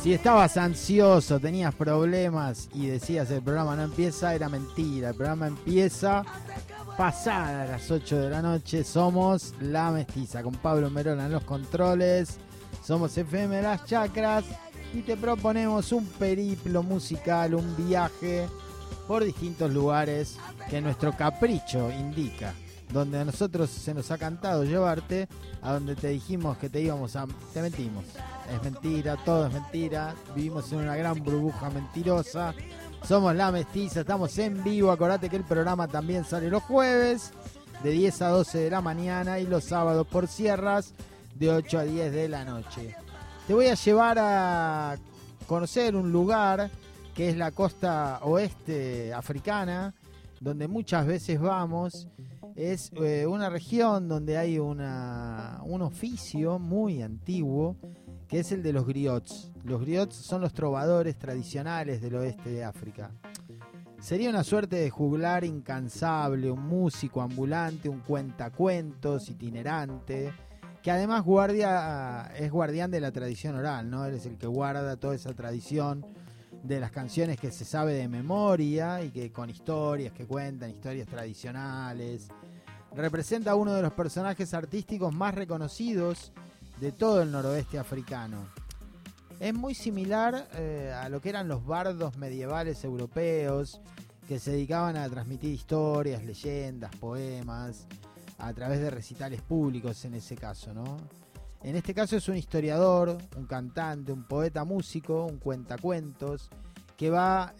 Si estabas ansioso, tenías problemas y decías el programa no empieza, era mentira. El programa empieza pasada las 8 de la noche. Somos La Mestiza con Pablo Merona en los controles. Somos FM Las Chacras y te proponemos un periplo musical, un viaje por distintos lugares que nuestro capricho indica. Donde a nosotros se nos ha cantado llevarte, a donde te dijimos que te íbamos a... Te mentimos. Es mentira, todo es mentira. Vivimos en una gran burbuja mentirosa. Somos La Mestiza, estamos en vivo. Acordate que el programa también sale los jueves de 10 a 12 de la mañana y los sábados por sierras de 8 a 10 de la noche. Te voy a llevar a conocer un lugar que es la costa oeste africana, donde muchas veces vamos. Es una región donde hay un oficio muy antiguo, que es el de los griots. Los griots son los trovadores tradicionales del oeste de África. Sería una suerte de juglar incansable, un músico ambulante, un cuentacuentos itinerante, que además es guardián de la tradición oral, ¿no? Él es el que guarda toda esa tradición de las canciones que se sabe de memoria y que con historias que cuentan, historias tradicionales. Representa a uno de los personajes artísticos más reconocidos de todo el noroeste africano. Es muy similar a lo que eran los bardos medievales europeos, que se dedicaban a transmitir historias, leyendas, poemas, a través de recitales públicos en ese caso, ¿no? En este caso es un historiador, un cantante, un poeta músico, un cuentacuentos, que va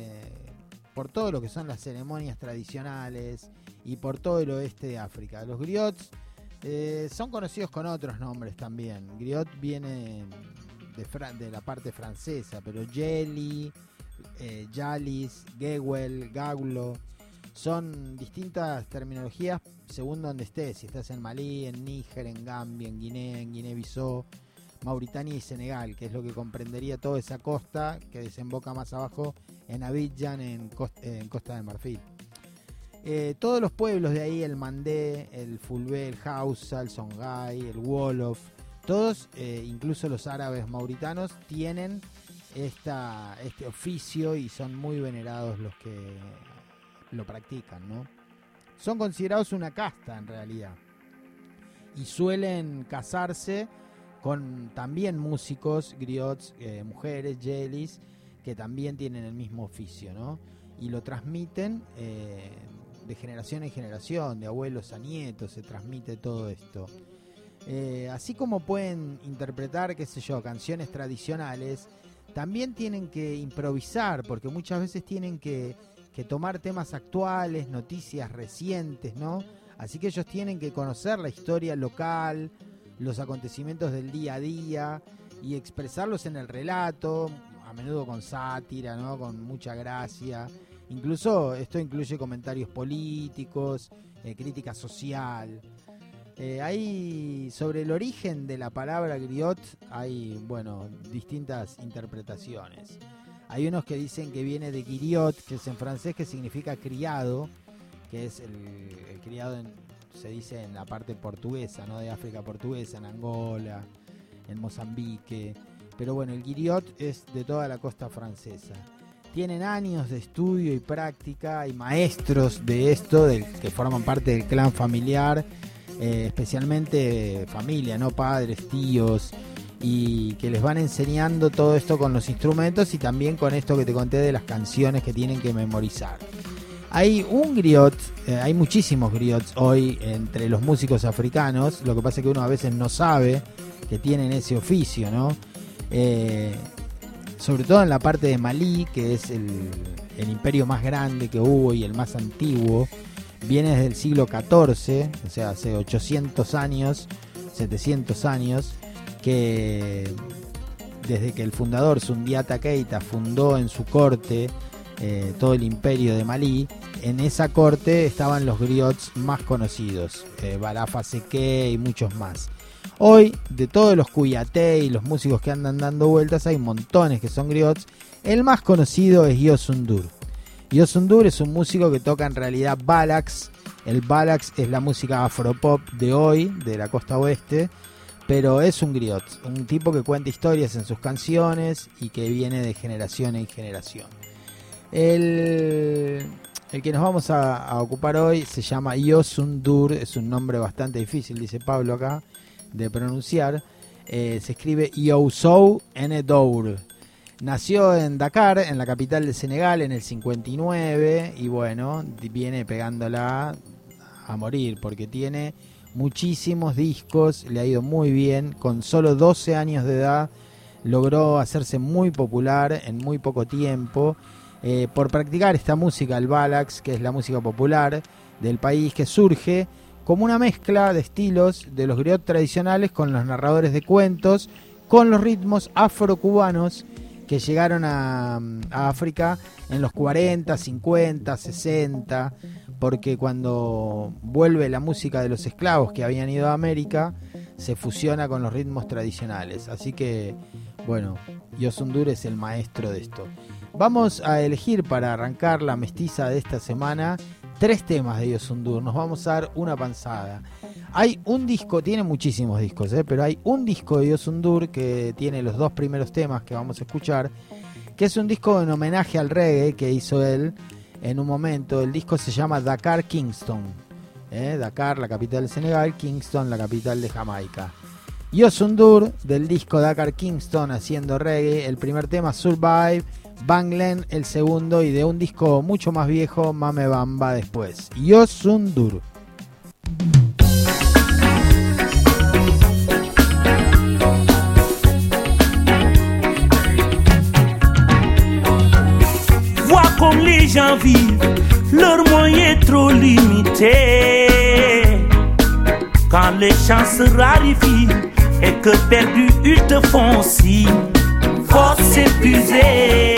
por todo lo que son las ceremonias tradicionales y por todo el oeste de África. Los griots son conocidos con otros nombres también. Griot viene de la parte francesa, pero Jeli, Jalis, Gewel, Gaulo, son distintas terminologías según donde estés. Si estás en Malí, en Níger, en Gambia, en Guinea-Bissau, Mauritania y Senegal, que es lo que comprendería toda esa costa que desemboca más abajo en Abidjan, en Costa de Marfil. Todos los pueblos de ahí, el Mandé, el Fulbe, el Hausa, el Songhai, el Wolof, todos, incluso los árabes mauritanos, tienen este oficio y son muy venerados los que lo practican, ¿no? Son considerados una casta en realidad y suelen casarse con también músicos, griots, mujeres, jelis, que también tienen el mismo oficio, ¿no? Y lo transmiten de generación en generación, de abuelos a nietos, se transmite todo esto. Así como pueden interpretar, qué sé yo, canciones tradicionales, también tienen que improvisar, porque muchas veces tienen que tomar temas actuales, noticias recientes, ¿no? Así que ellos tienen que conocer la historia local, los acontecimientos del día a día y expresarlos en el relato, a menudo con sátira, ¿no? Con mucha gracia. Incluso esto incluye comentarios políticos, crítica social. Hay sobre el origen de la palabra griot hay, bueno, distintas interpretaciones. Hay unos que dicen que viene de guiriot, que es en francés, que significa criado, que es el criado, se dice en la parte portuguesa, ¿no? De África portuguesa, en Angola, en Mozambique. Pero bueno, el guiriot es de toda la costa francesa. Tienen años de estudio y práctica, hay maestros de esto, que forman parte del clan familiar, especialmente familia, ¿no? Padres, tíos, y que les van enseñando todo esto con los instrumentos y también con esto que te conté de las canciones que tienen que memorizar. Hay un griot, hay muchísimos griots hoy entre los músicos africanos, lo que pasa es que uno a veces no sabe que tienen ese oficio, ¿no? Sobre todo en la parte de Malí, que es el imperio más grande que hubo y el más antiguo, viene desde el siglo XIV, o sea, hace 800 años, 700 años, que desde que el fundador Sundiata Keita fundó en su corte todo el imperio de Malí, en esa corte estaban los griots más conocidos, Barafa Seké y muchos más. Hoy, de todos los cuyaté y los músicos que andan dando vueltas, hay montones que son griots. El más conocido es Youssou N'Dour. Youssou N'Dour es un músico que toca en realidad balax. El balax es la música afropop de hoy, de la costa oeste, pero es un griot, un tipo que cuenta historias en sus canciones y que viene de generación en generación. El que nos vamos a ocupar hoy se llama Youssou N'Dour, es un nombre bastante difícil, dice Pablo acá, de pronunciar. Se escribe Youssou N'Dour. Nació en Dakar, en la capital de Senegal, en el 59, y bueno, viene pegándola a morir porque tiene muchísimos discos, le ha ido muy bien. Con solo 12 años de edad logró hacerse muy popular en muy poco tiempo por practicar esta música, el balax, que es la música popular del país, que surge como una mezcla de estilos de los griots tradicionales con los narradores de cuentos, con los ritmos afrocubanos que llegaron a África en los 40, 50, 60, porque cuando vuelve la música de los esclavos que habían ido a América, se fusiona con los ritmos tradicionales. Así que, bueno, Youssou N'Dour es el maestro de esto. Vamos a elegir para arrancar la mestiza de esta semana 3 temas de Youssou N'Dour. Nos vamos a dar una panzada. Hay un disco, tiene muchísimos discos, pero hay un disco de Youssou N'Dour que tiene los 2 primeros temas que vamos a escuchar, que es un disco en homenaje al reggae que hizo él en un momento. El disco se llama Dakar Kingston. Dakar, la capital de Senegal, Kingston, la capital de Jamaica. Youssou N'Dour, del disco Dakar Kingston, haciendo reggae. El primer tema, Survive, Banglen, el segundo, y de un disco mucho más viejo, Mame Bamba, después. Youssou N'Dour. Vois comme les gens vivent, leurs moyens trop limités. Quand les chances se raréfient et que perdus ils te font signe, force épuisée.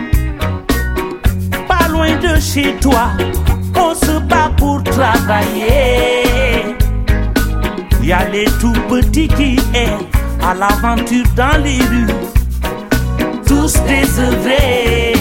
Pas loin de chez toi, on se bat pour travailler. Y a les tout petits qui errent à l'aventure dans les rues, tous désœuvrés.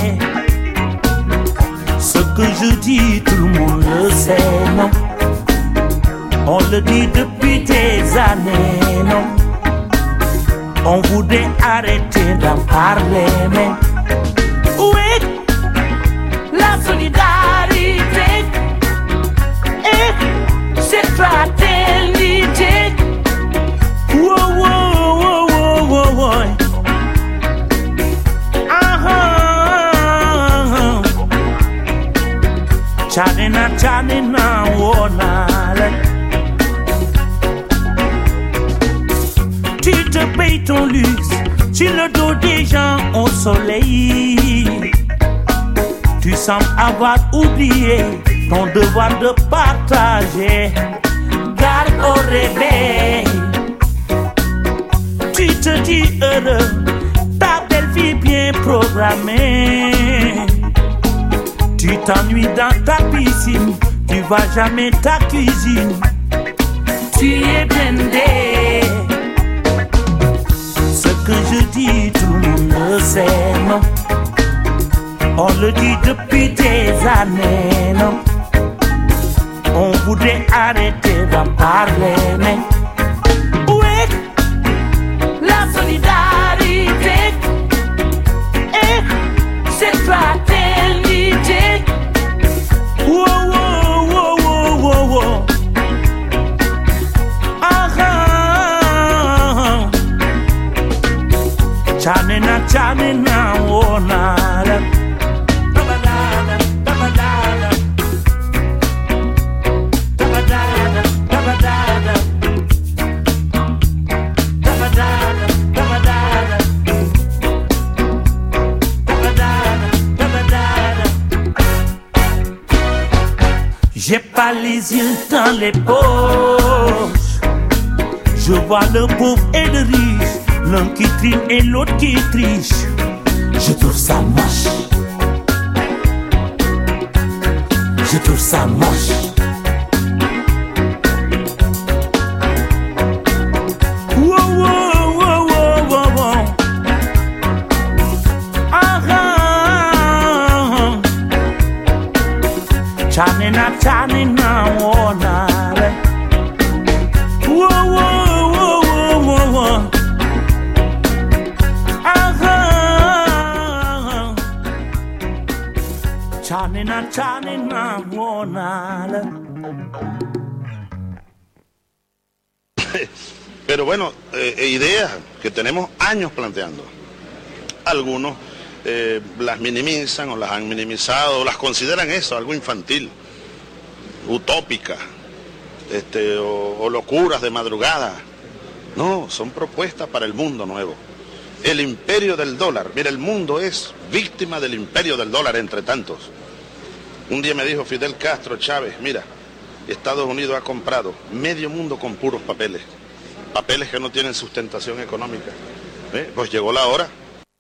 Ce que je dis, tout le monde le sait, non? On le dit depuis des années, non? On voudrait arrêter d'en parler, mais où est la solidarité et cette fraternité? Wow, wow, wow, wow, wow, wow. Chanina, chanina, wonale. Tu te payes ton luxe sur le dos des gens au soleil. Tu sembles avoir oublié ton devoir de partager. Garde au réveil. Tu te dis heureux, ta belle vie bien programmée. Tu t'ennuies dans ta piscine, tu vas jamais ta cuisine. Tu es blindé. Ce que je dis, tout le monde le sait, non? On le dit depuis des années, non? On voudrait arrêter d'en parler, mais où est la solidarité et cette fraternité? Wow, wow, wow, wow, wow, wow. Chanina, chanina, wonala. Tabadada, tabadada. Tabadada, tabadada. Tabadada, tabadada. Tabadada, tabadada. J'ai pas les yeux dans les poches. Je vois le pauvre et le riche, l'un qui trime et l'autre qui triche. Je trouve ça moche. Je trouve ça moche. Wow, wow, wow, wow, wow, wow. Ah, ah. Chanina, chanina, wonale. Wow, wow, wow, wow, wow. chanina monala. Pero bueno, ideas que tenemos años planteando. Algunos las minimizan o las han minimizado, o las consideran eso, algo infantil, utópica, o locuras de madrugada. No, son propuestas para el mundo nuevo. El imperio del dólar. Mira, el mundo es víctima del imperio del dólar entre tantos. Un día me dijo Fidel Castro Chávez, mira, Estados Unidos ha comprado medio mundo con puros papeles. Papeles que no tienen sustentación económica. Pues llegó la hora.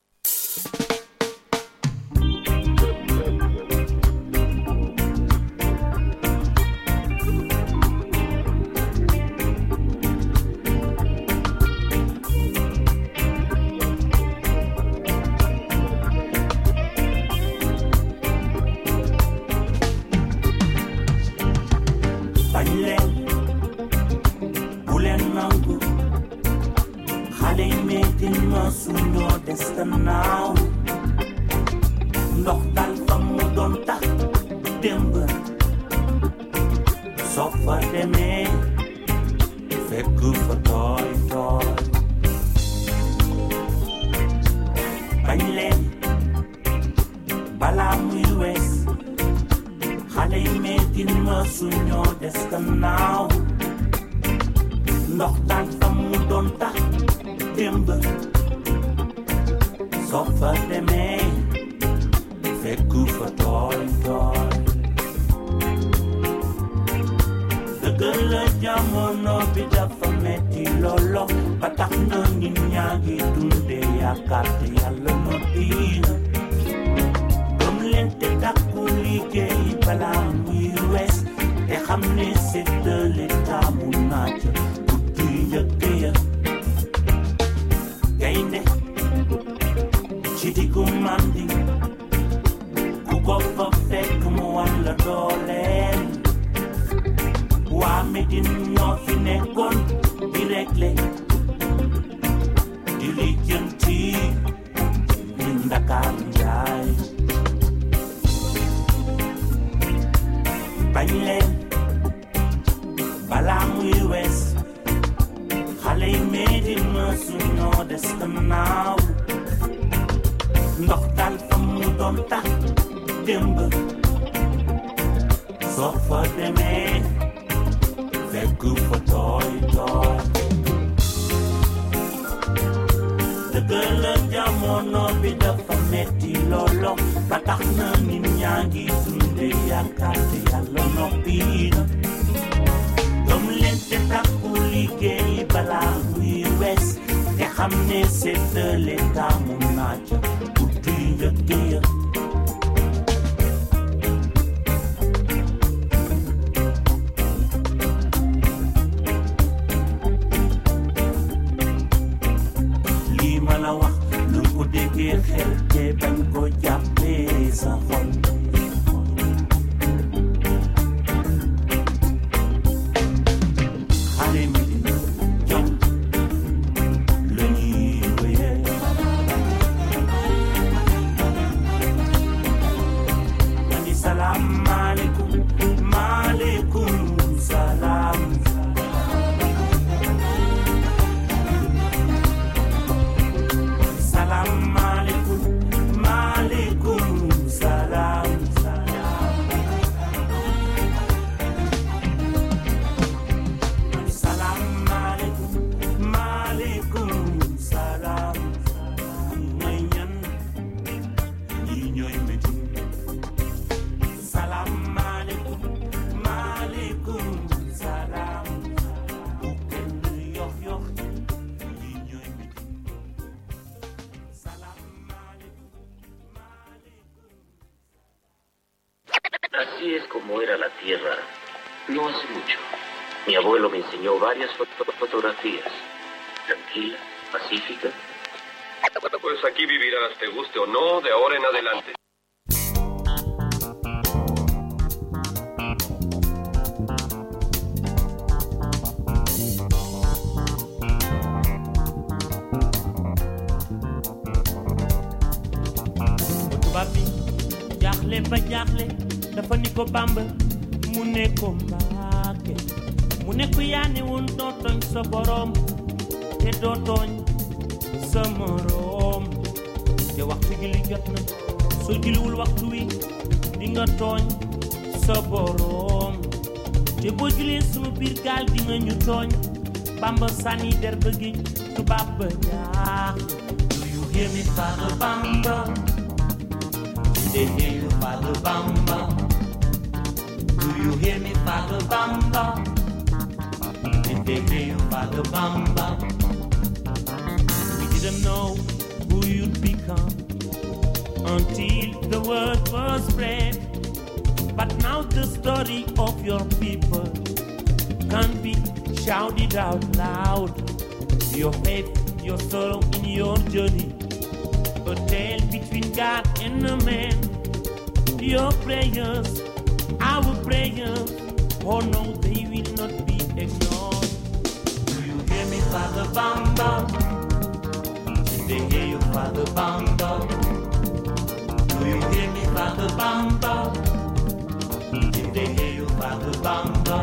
Así es como era la Tierra no hace mucho. Mi abuelo me enseñó varias fotografías. Tranquila, pacífica. Pues aquí vivirás, te guste o no, de ahora en adelante. Papi, ya jaaxle ba jaaxle dafa ni ko Bamba mu ne ko Mbàkke mu ne ko yaa ne woon doo tooñ sa borom te doo tooñ sa morom te waxtu julli jot na soo julliwul waxtu wi di nga tooñ sa borom te boo jullee sunu biir gaal di nga ñu tooñ Bamba sànni der ba géej tubaab ba jaax. Do you hear me, Father Bamba? Did they hear you, Father Bamba? Do you hear me, Father Bamba? Did they hear you, Father Bamba? We didn't know who you'd become until the word was spread. But now the story of your people can be shouted out loud. Your faith, your sorrow in your journey, a tale between God and a man. Your prayers, our prayers, oh no, they will not be ignored. Do you hear me, Father Bamba? Did they hear you, Father Bamba? Do you hear me, Father Bamba? Did they hear you, Father Bamba?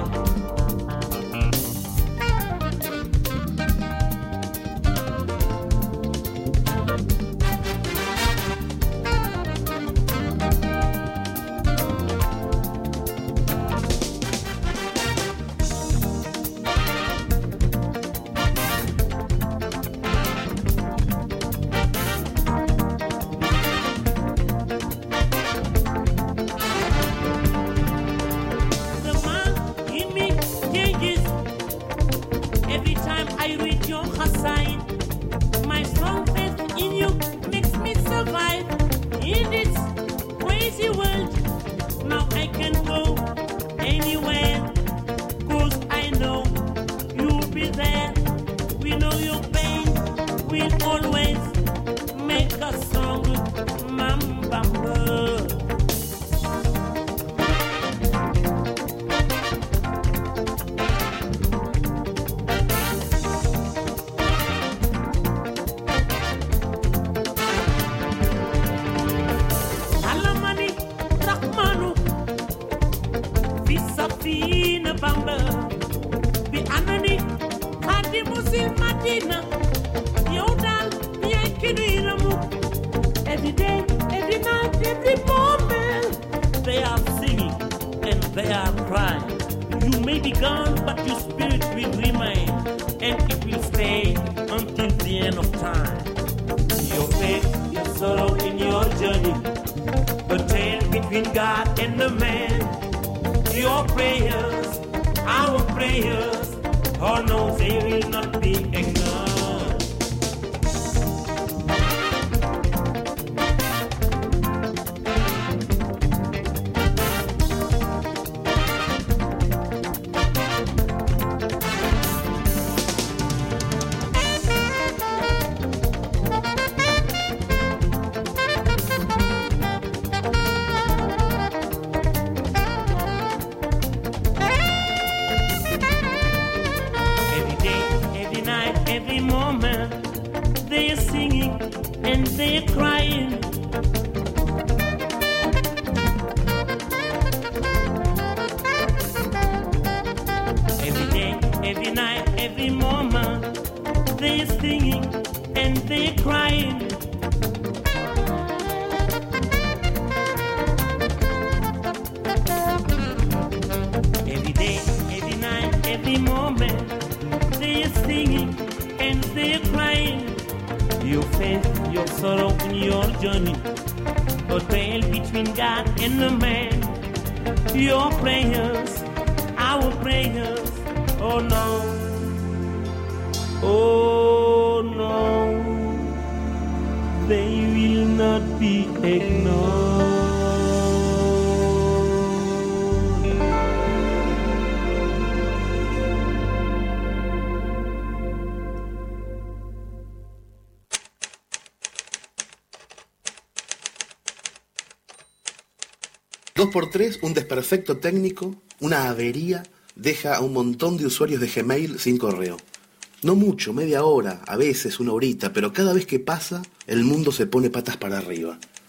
Dos por tres, un desperfecto técnico, una avería, deja a un montón de usuarios de Gmail sin correo. No mucho, media hora, a veces una horita, pero cada vez que pasa, el mundo se pone patas para arriba.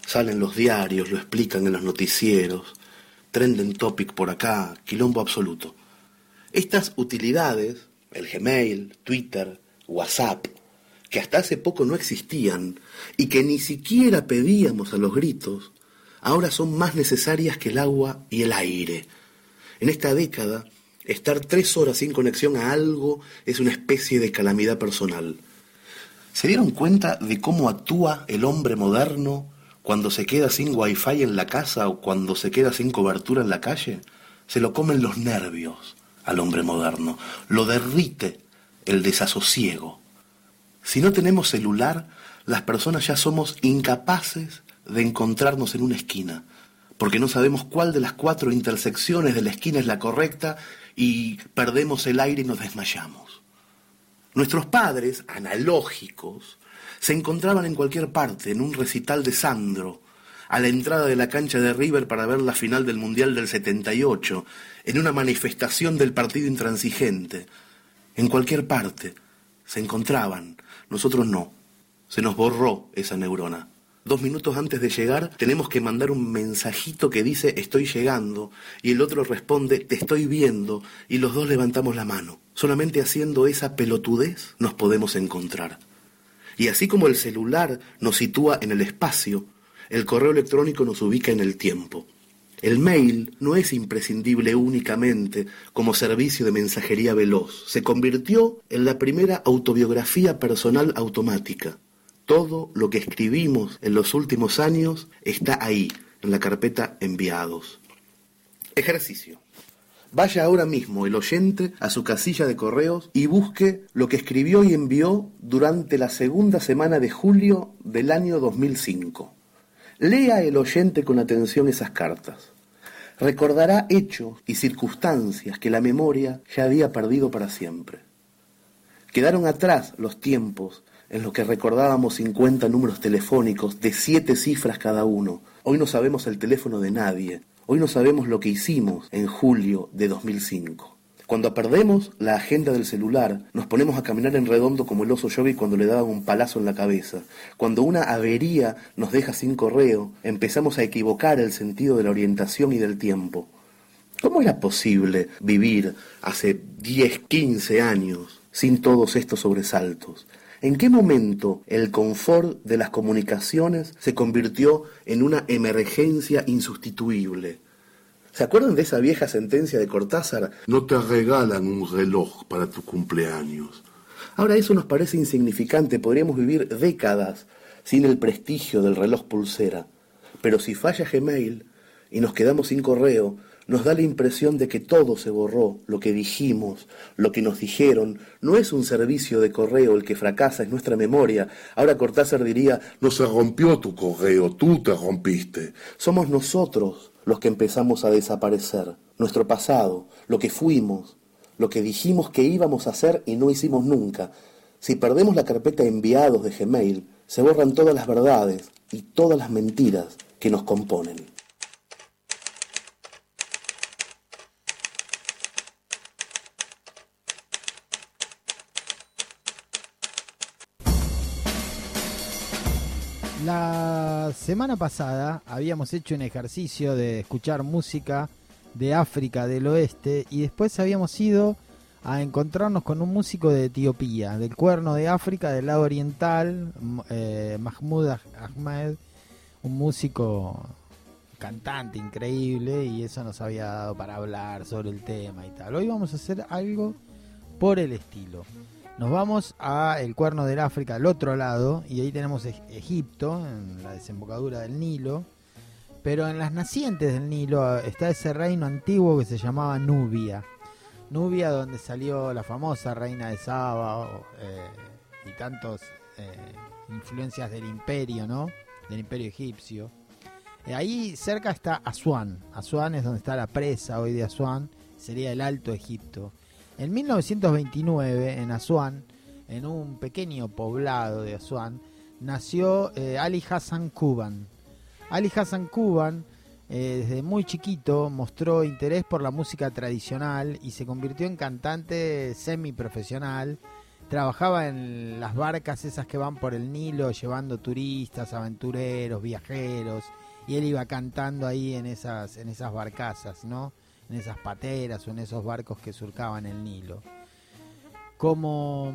Salen los diarios, lo explican en los noticieros, trending topic por acá, quilombo absoluto. Estas utilidades, el Gmail, Twitter, WhatsApp, que hasta hace poco no existían y que ni siquiera pedíamos a los gritos, ahora son más necesarias que el agua y el aire. En esta década, estar 3 horas sin conexión a algo es una especie de calamidad personal. ¿Se dieron cuenta de cómo actúa el hombre moderno cuando se queda sin wifi en la casa o cuando se queda sin cobertura en la calle? Se lo comen los nervios al hombre moderno, lo derrite el desasosiego. Si no tenemos celular, las personas ya somos incapaces de encontrarnos en una esquina, porque no sabemos cuál de las 4 intersecciones de la esquina es la correcta y perdemos el aire y nos desmayamos. Nuestros padres, analógicos, se encontraban en cualquier parte, en un recital de Sandro, a la entrada de la cancha de River para ver la final del Mundial del 78, en una manifestación del Partido Intransigente. En cualquier parte se encontraban, nosotros no. Se nos borró esa neurona. 2 minutos antes de llegar tenemos que mandar un mensajito que dice estoy llegando y el otro responde te estoy viendo y los dos levantamos la mano. Solamente haciendo esa pelotudez nos podemos encontrar. Y así como el celular nos sitúa en el espacio, el correo electrónico nos ubica en el tiempo. El mail no es imprescindible únicamente como servicio de mensajería veloz. Se convirtió en la primera autobiografía personal automática. Todo lo que escribimos en los últimos años está ahí, en la carpeta enviados. Ejercicio. Vaya ahora mismo el oyente a su casilla de correos y busque lo que escribió y envió durante la segunda semana de julio del año 2005. Lea el oyente con atención esas cartas. Recordará hechos y circunstancias que la memoria ya había perdido para siempre. Quedaron atrás los tiempos en los que recordábamos 50 números telefónicos de 7 cifras cada uno. Hoy no sabemos el teléfono de nadie. Hoy no sabemos lo que hicimos en julio de 2005. Cuando perdemos la agenda del celular, nos ponemos a caminar en redondo como el oso Yogi cuando le daban un palazo en la cabeza. Cuando una avería nos deja sin correo, empezamos a equivocar el sentido de la orientación y del tiempo. ¿Cómo era posible vivir hace 10, 15 años sin todos estos sobresaltos? ¿En qué momento el confort de las comunicaciones se convirtió en una emergencia insustituible? ¿Se acuerdan de esa vieja sentencia de Cortázar? No te regalan un reloj para tu cumpleaños. Ahora eso nos parece insignificante, podríamos vivir décadas sin el prestigio del reloj pulsera. Pero si falla Gmail y nos quedamos sin correo, nos da la impresión de que todo se borró, lo que dijimos, lo que nos dijeron. No es un servicio de correo el que fracasa, es nuestra memoria. Ahora Cortázar diría, no se rompió tu correo, tú te rompiste. Somos nosotros los que empezamos a desaparecer. Nuestro pasado, lo que fuimos, lo que dijimos que íbamos a hacer y no hicimos nunca. Si perdemos la carpeta enviados de Gmail, se borran todas las verdades y todas las mentiras que nos componen. La semana pasada habíamos hecho un ejercicio de escuchar música de África del Oeste y después habíamos ido a encontrarnos con un músico de Etiopía, del Cuerno de África, del lado oriental, Mahmoud Ahmed, un músico cantante increíble, y eso nos había dado para hablar sobre el tema y tal. Hoy vamos a hacer algo por el estilo. Nos vamos a el Cuerno del África, al otro lado, y ahí tenemos Egipto, en la desembocadura del Nilo, pero en las nacientes del Nilo está ese reino antiguo que se llamaba Nubia. Nubia, donde salió la famosa reina de Saba y tantas influencias del imperio, ¿no? Del imperio egipcio. Ahí cerca está Asuán. Asuán es donde está la presa hoy de Asuán, sería el Alto Egipto. En 1929, en Asuán, en un pequeño poblado de Asuán, nació Ali Hassan Kuban. Ali Hassan Kuban, desde muy chiquito, mostró interés por la música tradicional y se convirtió en cantante semiprofesional trabajaba en las barcas esas que van por el Nilo llevando turistas, aventureros, viajeros, y él iba cantando ahí en esas barcazas, ¿no? En esas pateras o en esos barcos que surcaban el Nilo. Como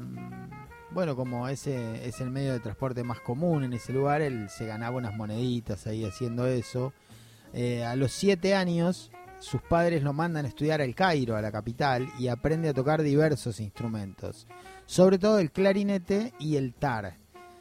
ese es el medio de transporte más común en ese lugar, él se ganaba unas moneditas ahí haciendo eso. A los 7 años sus padres lo mandan a estudiar al Cairo, a la capital, y aprende a tocar diversos instrumentos, sobre todo el clarinete y el tar.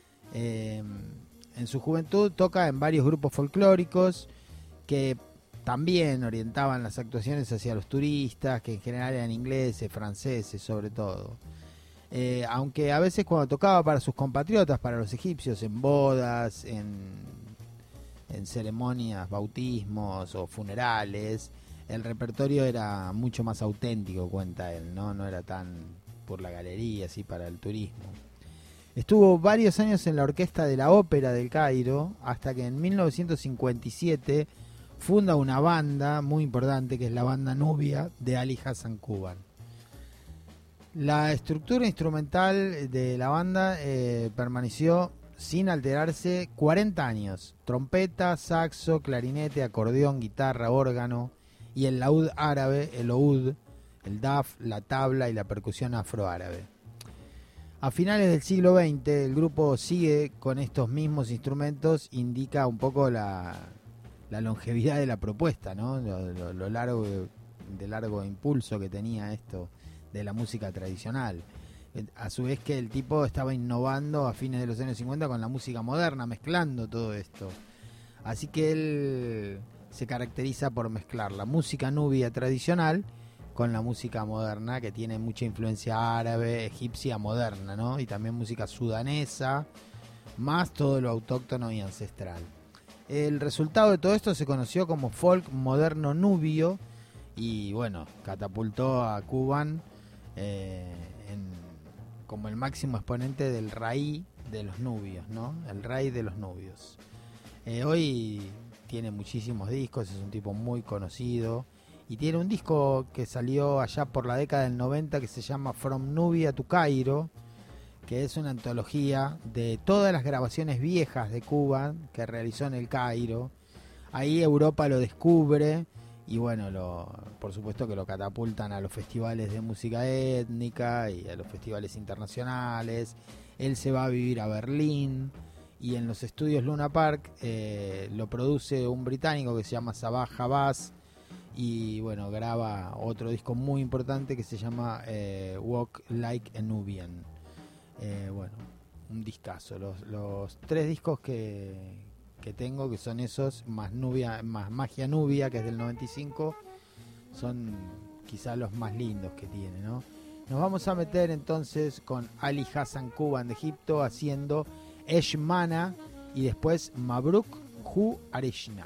En su juventud toca en varios grupos folclóricos que también orientaban las actuaciones hacia los turistas, que en general eran ingleses, franceses sobre todo. Aunque a veces cuando tocaba para sus compatriotas, para los egipcios, en bodas, en ceremonias, bautismos o funerales, el repertorio era mucho más auténtico, cuenta él, no era tan por la galería, así para el turismo. Estuvo varios años en la orquesta de la Ópera del Cairo, hasta que en 1957 funda una banda muy importante, que es la banda Nubia de Ali Hassan Kuban. La estructura instrumental de la banda permaneció sin alterarse 40 años. Trompeta, saxo, clarinete, acordeón, guitarra, órgano y el laúd árabe, el oud, el daf, la tabla y la percusión afroárabe. A finales del siglo XX el grupo sigue con estos mismos instrumentos, indica un poco la longevidad de la propuesta, ¿no? Lo largo impulso que tenía esto de la música tradicional. A su vez que el tipo estaba innovando a fines de los años 50 con la música moderna, mezclando todo esto. Así que él se caracteriza por mezclar la música nubia tradicional con la música moderna, que tiene mucha influencia árabe, egipcia, moderna, ¿no? Y también música sudanesa, más todo lo autóctono y ancestral. El resultado de todo esto se conoció como folk moderno nubio y bueno, catapultó a Kuban como el máximo exponente del raí de los nubios, ¿no? El raí de los nubios. Hoy tiene muchísimos discos, es un tipo muy conocido y tiene un disco que salió allá por la década del 90 que se llama From Nubia to Cairo, que es una antología de todas las grabaciones viejas de Kuban que realizó en el Cairo. Ahí Europa lo descubre y bueno, por supuesto que lo catapultan a los festivales de música étnica y a los festivales internacionales. Él se va a vivir a Berlín y en los estudios Luna Park lo produce un británico que se llama Sabah Habas y bueno, graba otro disco muy importante que se llama Walk Like a Nubian. Bueno, un discazo. Los 3 discos que tengo, que son esos, más Magia Nubia, que es del 95, son quizás los más lindos que tiene, ¿no? Nos vamos a meter entonces con Ali Hassan Kuban de Egipto haciendo Esh Mana y después Mabruk Hu Arishna.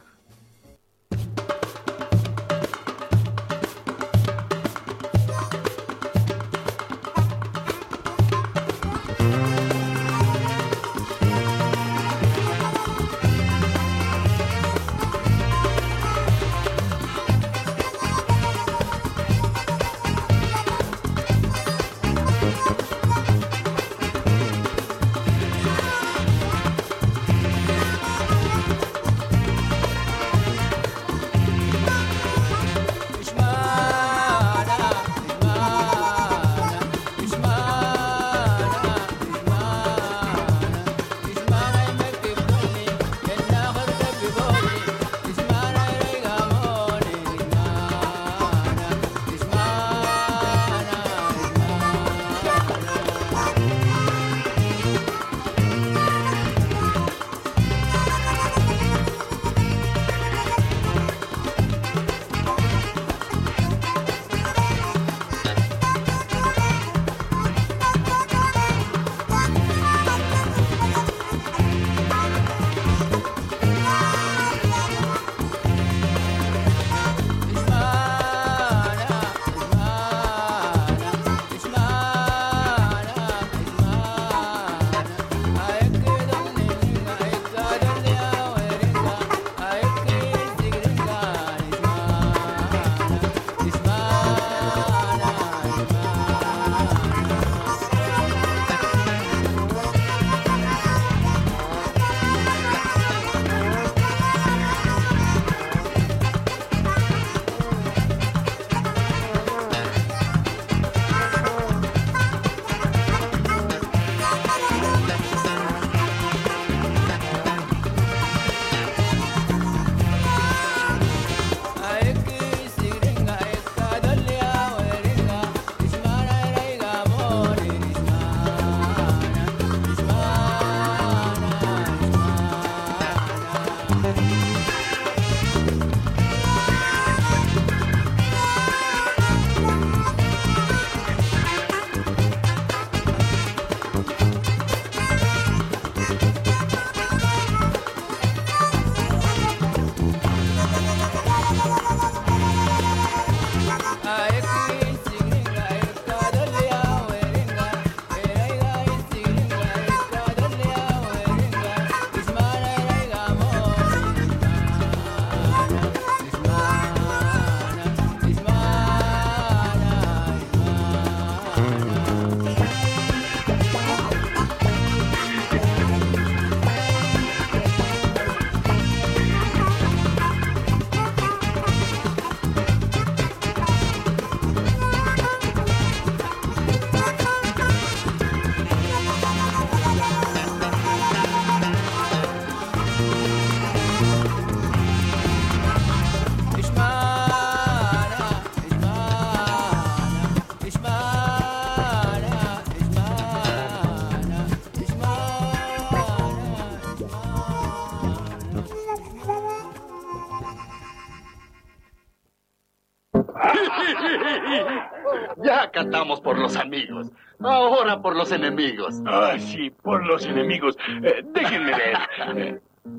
Acá estamos por los amigos. Ahora por los enemigos. Ah, sí, por los enemigos. Déjenme ver.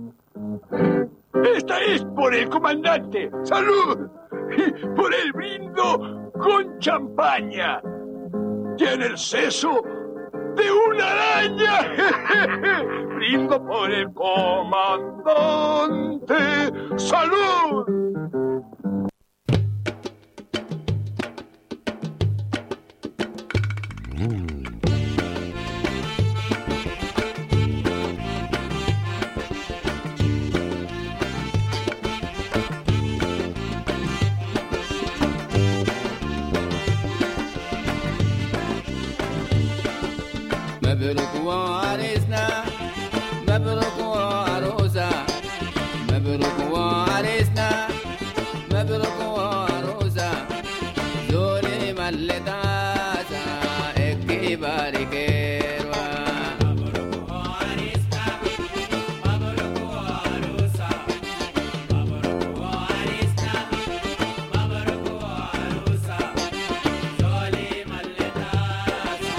Esta es por el comandante. ¡Salud! Por el brindo con champaña. Tiene el seso de una araña. Brindo por el comandante. ¡Salud! مبروك وعريسنا مبروك وعروسة مبروك وعريسنا مبروك وعروسة زولي ملتاسا اكي باركيروا مبروك وعريسنا مبروك وعروسة مبروك وعريسنا مبروك وعروسة زولي ملتاسا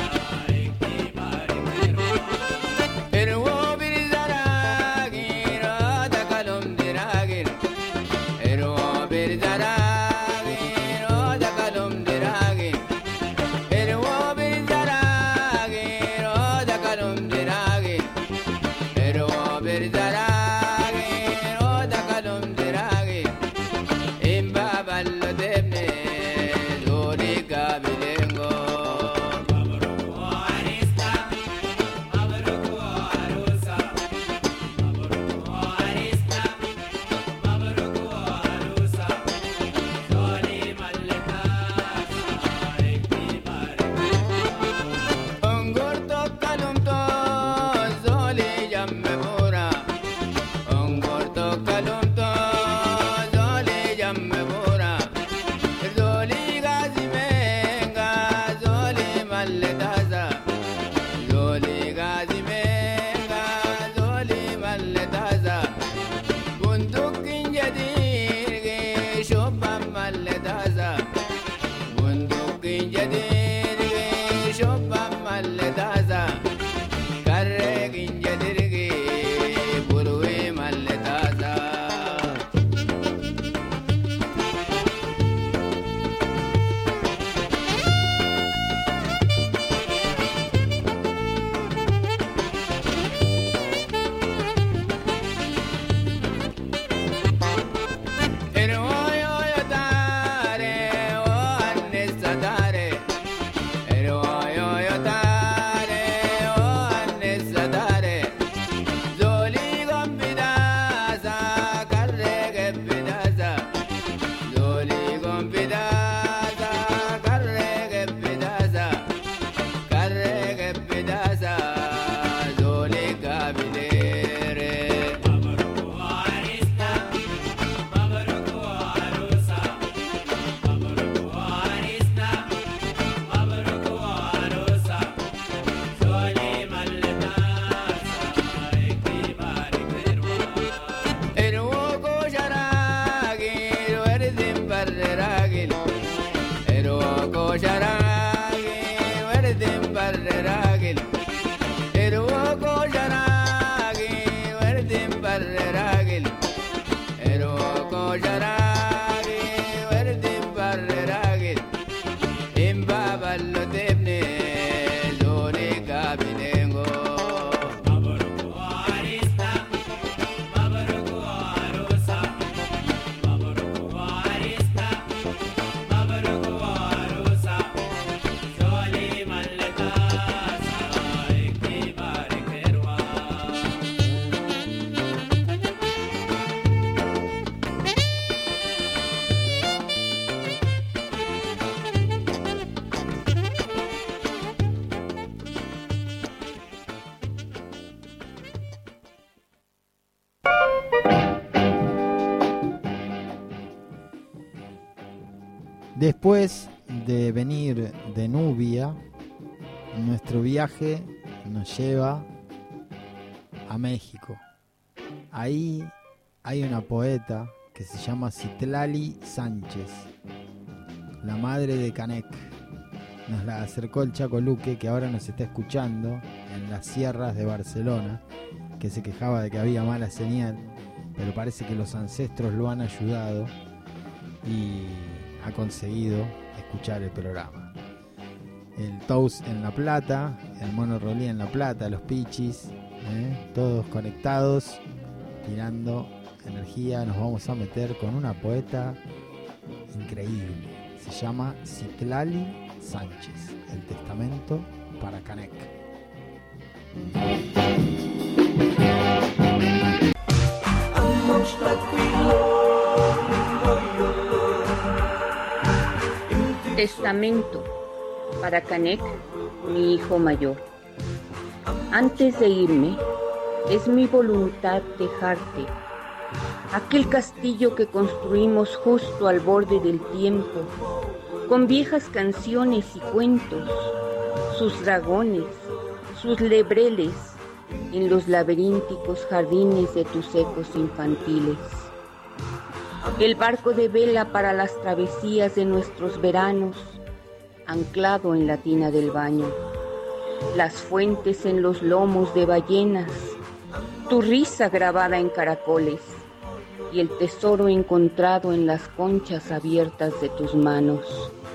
Después de venir de Nubia, nuestro viaje nos lleva a México. Ahí hay una poeta que se llama Citlali Sánchez, la madre de Canek. nos la acercó el Chaco Luque, que ahora nos está escuchando en las sierras de Barcelona, que se quejaba de que había mala señal, pero parece que los ancestros lo han ayudado y ha conseguido escuchar el programa. El Tous en La Plata, el Mono Rolí en La Plata, los Pichis, todos conectados, tirando energía. Nos vamos a meter con una poeta increíble, se llama Citlali Sánchez, El Testamento para Canek. Testamento para Canek, mi hijo mayor. Antes de irme, es mi voluntad dejarte aquel castillo que construimos justo al borde del tiempo, con viejas canciones y cuentos, sus dragones, sus lebreles, en los laberínticos jardines de tus ecos infantiles. El barco de vela para las travesías de nuestros veranos, anclado en la tina del baño. Las fuentes en los lomos de ballenas, tu risa grabada en caracoles y el tesoro encontrado en las conchas abiertas de tus manos.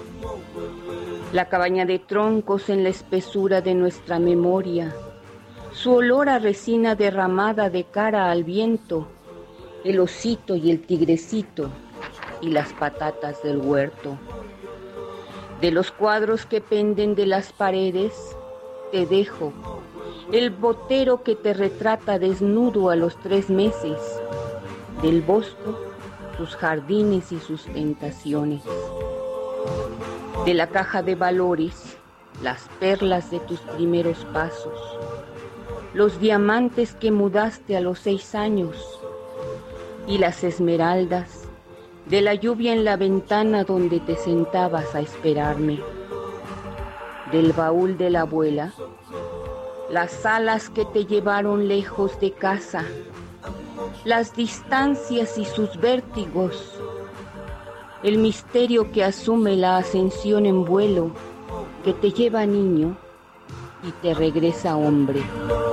La cabaña de troncos en la espesura de nuestra memoria, su olor a resina derramada de cara al viento, el osito y el tigrecito y las patatas del huerto. De los cuadros que penden de las paredes, te dejo el botero que te retrata desnudo a los 3 meses, del bosco, sus jardines y sus tentaciones. De la caja de valores, las perlas de tus primeros pasos, los diamantes que mudaste a los 6 años y las esmeraldas de la lluvia en la ventana donde te sentabas a esperarme. Del baúl de la abuela, las alas que te llevaron lejos de casa, las distancias y sus vértigos, el misterio que asume la ascensión en vuelo, que te lleva niño y te regresa hombre.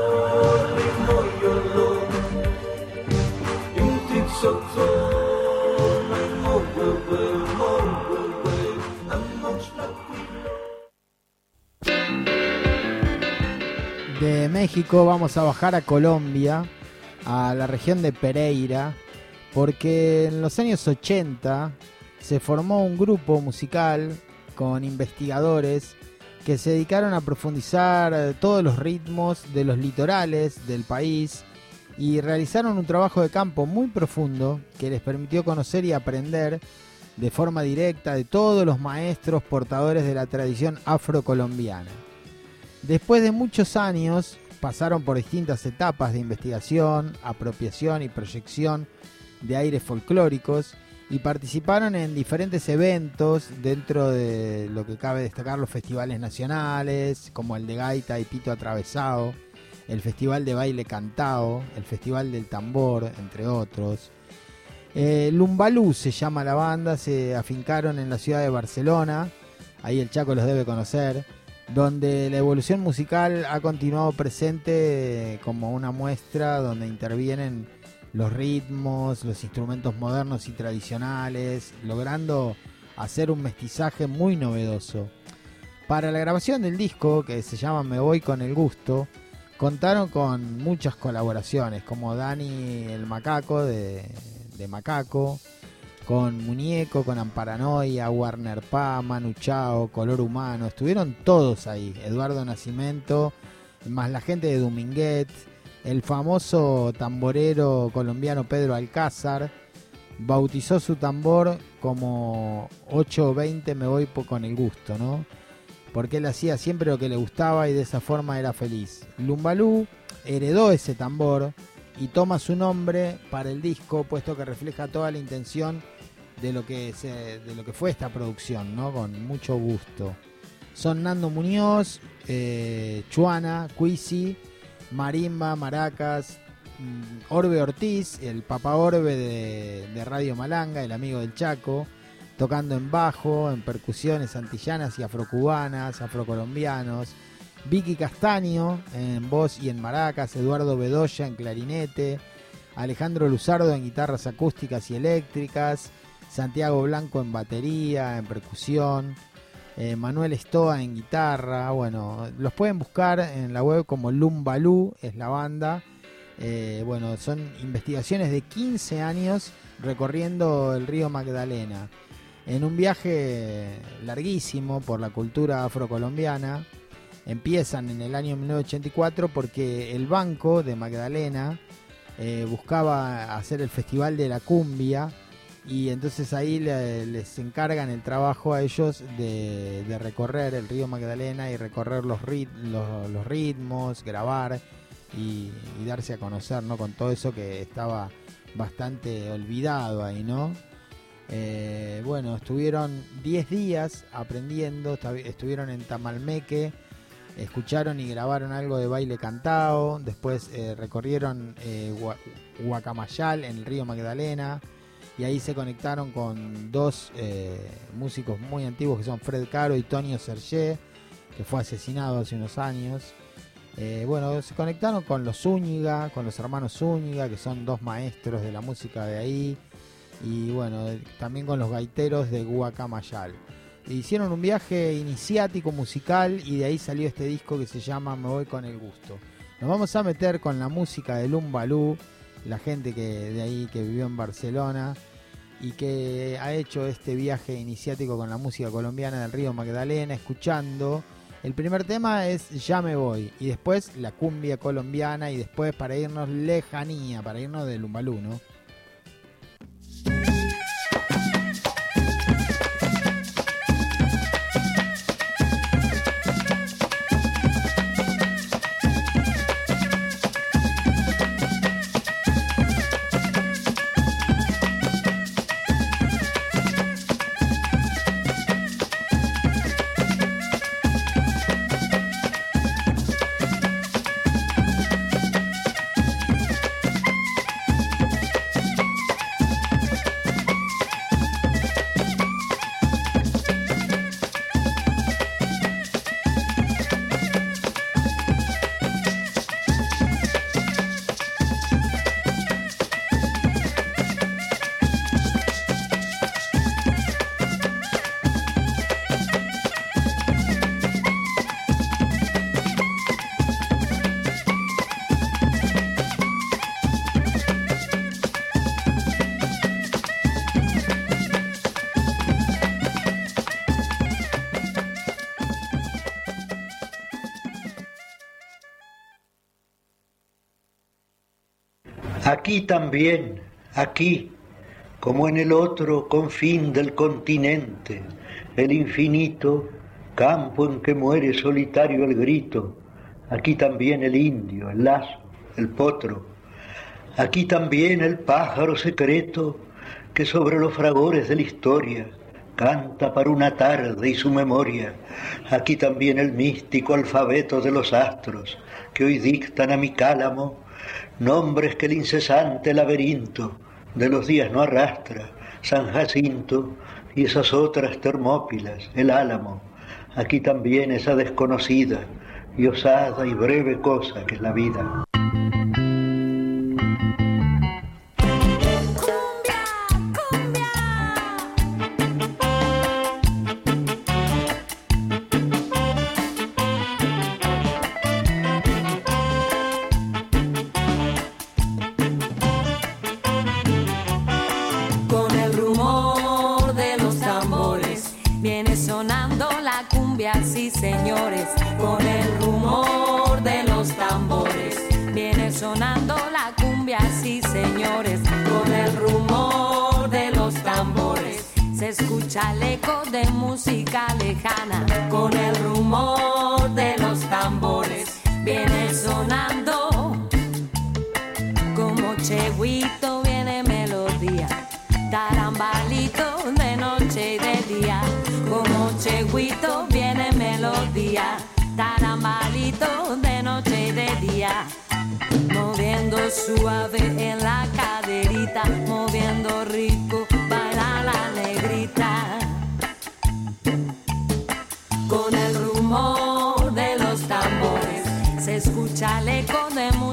De México vamos a bajar a Colombia, a la región de Pereira, porque en los años 80 se formó un grupo musical con investigadores que se dedicaron a profundizar todos los ritmos de los litorales del país y realizaron un trabajo de campo muy profundo que les permitió conocer y aprender de forma directa de todos los maestros portadores de la tradición afrocolombiana. Después de muchos años pasaron por distintas etapas de investigación, apropiación y proyección de aires folclóricos y participaron en diferentes eventos dentro de lo que cabe destacar los festivales nacionales como el de Gaita y Pito Atravesado, el Festival de Baile Cantao, el Festival del Tambor, entre otros. Lumbalú se llama la banda, se afincaron en la ciudad de Barcelona, ahí el Chaco los debe conocer, donde la evolución musical ha continuado presente como una muestra donde intervienen los ritmos, los instrumentos modernos y tradicionales, logrando hacer un mestizaje muy novedoso. Para la grabación del disco, que se llama Me Voy con el Gusto, contaron con muchas colaboraciones, como Dani el Macaco de Macaco, con Muñeco, con Amparanoia, Warner Pa, Manu Chao, Color Humano, estuvieron todos ahí, Eduardo Nascimento, más la gente de Dominguet, el famoso tamborero colombiano Pedro Alcázar, bautizó su tambor como 820 Me Voy con el Gusto, ¿no? Porque él hacía siempre lo que le gustaba y de esa forma era feliz. Lumbalú heredó ese tambor y toma su nombre para el disco, puesto que refleja toda la intención de lo que fue esta producción, ¿no? Con mucho gusto. Son Nando Muñoz, Chuana, Cuisi, Marimba, Maracas, Orbe Ortiz, el Papa Orbe de Radio Malanga, el amigo del Chaco, tocando en bajo, en percusiones antillanas y afrocubanas, afrocolombianos. Vicky Castaño en voz y en maracas, Eduardo Bedoya en clarinete, Alejandro Luzardo en guitarras acústicas y eléctricas, Santiago Blanco en batería, en percusión, Manuel Estoa en guitarra. Bueno, los pueden buscar en la web como Lumbalú, es la banda. Bueno, son investigaciones de 15 años recorriendo el río Magdalena, en un viaje larguísimo por la cultura afrocolombiana. Empiezan en el año 1984 porque el Banco de Magdalena buscaba hacer el Festival de la Cumbia, y entonces ahí les encargan el trabajo a ellos de recorrer el río Magdalena y recorrer los ritmos, grabar y darse a conocer, ¿no? Con todo eso que estaba bastante olvidado ahí, ¿no? Bueno, estuvieron 10 días aprendiendo, estuvieron en Tamalmeque, escucharon y grabaron algo de baile cantao, después recorrieron Guacamayal en el río Magdalena, y ahí se conectaron con dos músicos muy antiguos que son Fred Caro y Tonio Sergé, que fue asesinado hace unos años. Bueno, se conectaron con los Zúñiga, con los hermanos Zúñiga, que son dos maestros de la música de ahí, y bueno, también con los gaiteros de Guacamayal. Hicieron un viaje iniciático musical y de ahí salió este disco que se llama Me Voy Con El Gusto. Nos vamos a meter con la música de Lumbalú, la gente que de ahí que vivió en Barcelona y que ha hecho este viaje iniciático con la música colombiana del río Magdalena, escuchando. El primer tema es Ya Me Voy, y después la cumbia colombiana, y después, para irnos lejanía, para irnos de Lumbalú, ¿no? Aquí también, aquí, como en el otro confín del continente, el infinito campo en que muere solitario el grito, aquí también el indio, el lazo, el potro, aquí también el pájaro secreto que sobre los fragores de la historia canta para una tarde y su memoria, aquí también el místico alfabeto de los astros que hoy dictan a mi cálamo nombres que el incesante laberinto de los días no arrastra, San Jacinto y esas otras Termópilas, el álamo, aquí también esa desconocida y osada y breve cosa que es la vida. Sí, señores, con el rumor de los tambores viene sonando la cumbia, sí, señores, con el rumor de los tambores se escucha el eco de música lejana, con el rumor de los tambores viene sonando como cheguito viene melodía, tarambalito de noche y de día, como cheguito viene melodía, tarambalito de noche y de día, moviendo suave en la caderita, moviendo rico, baila la negrita.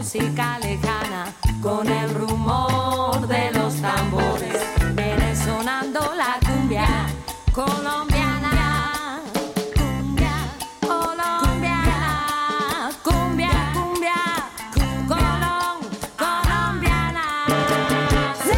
música lejana, con el rumor de los tambores, viene sonando la cumbia colombiana, cumbia colombiana, cumbia, cumbia, colombiana. Sí.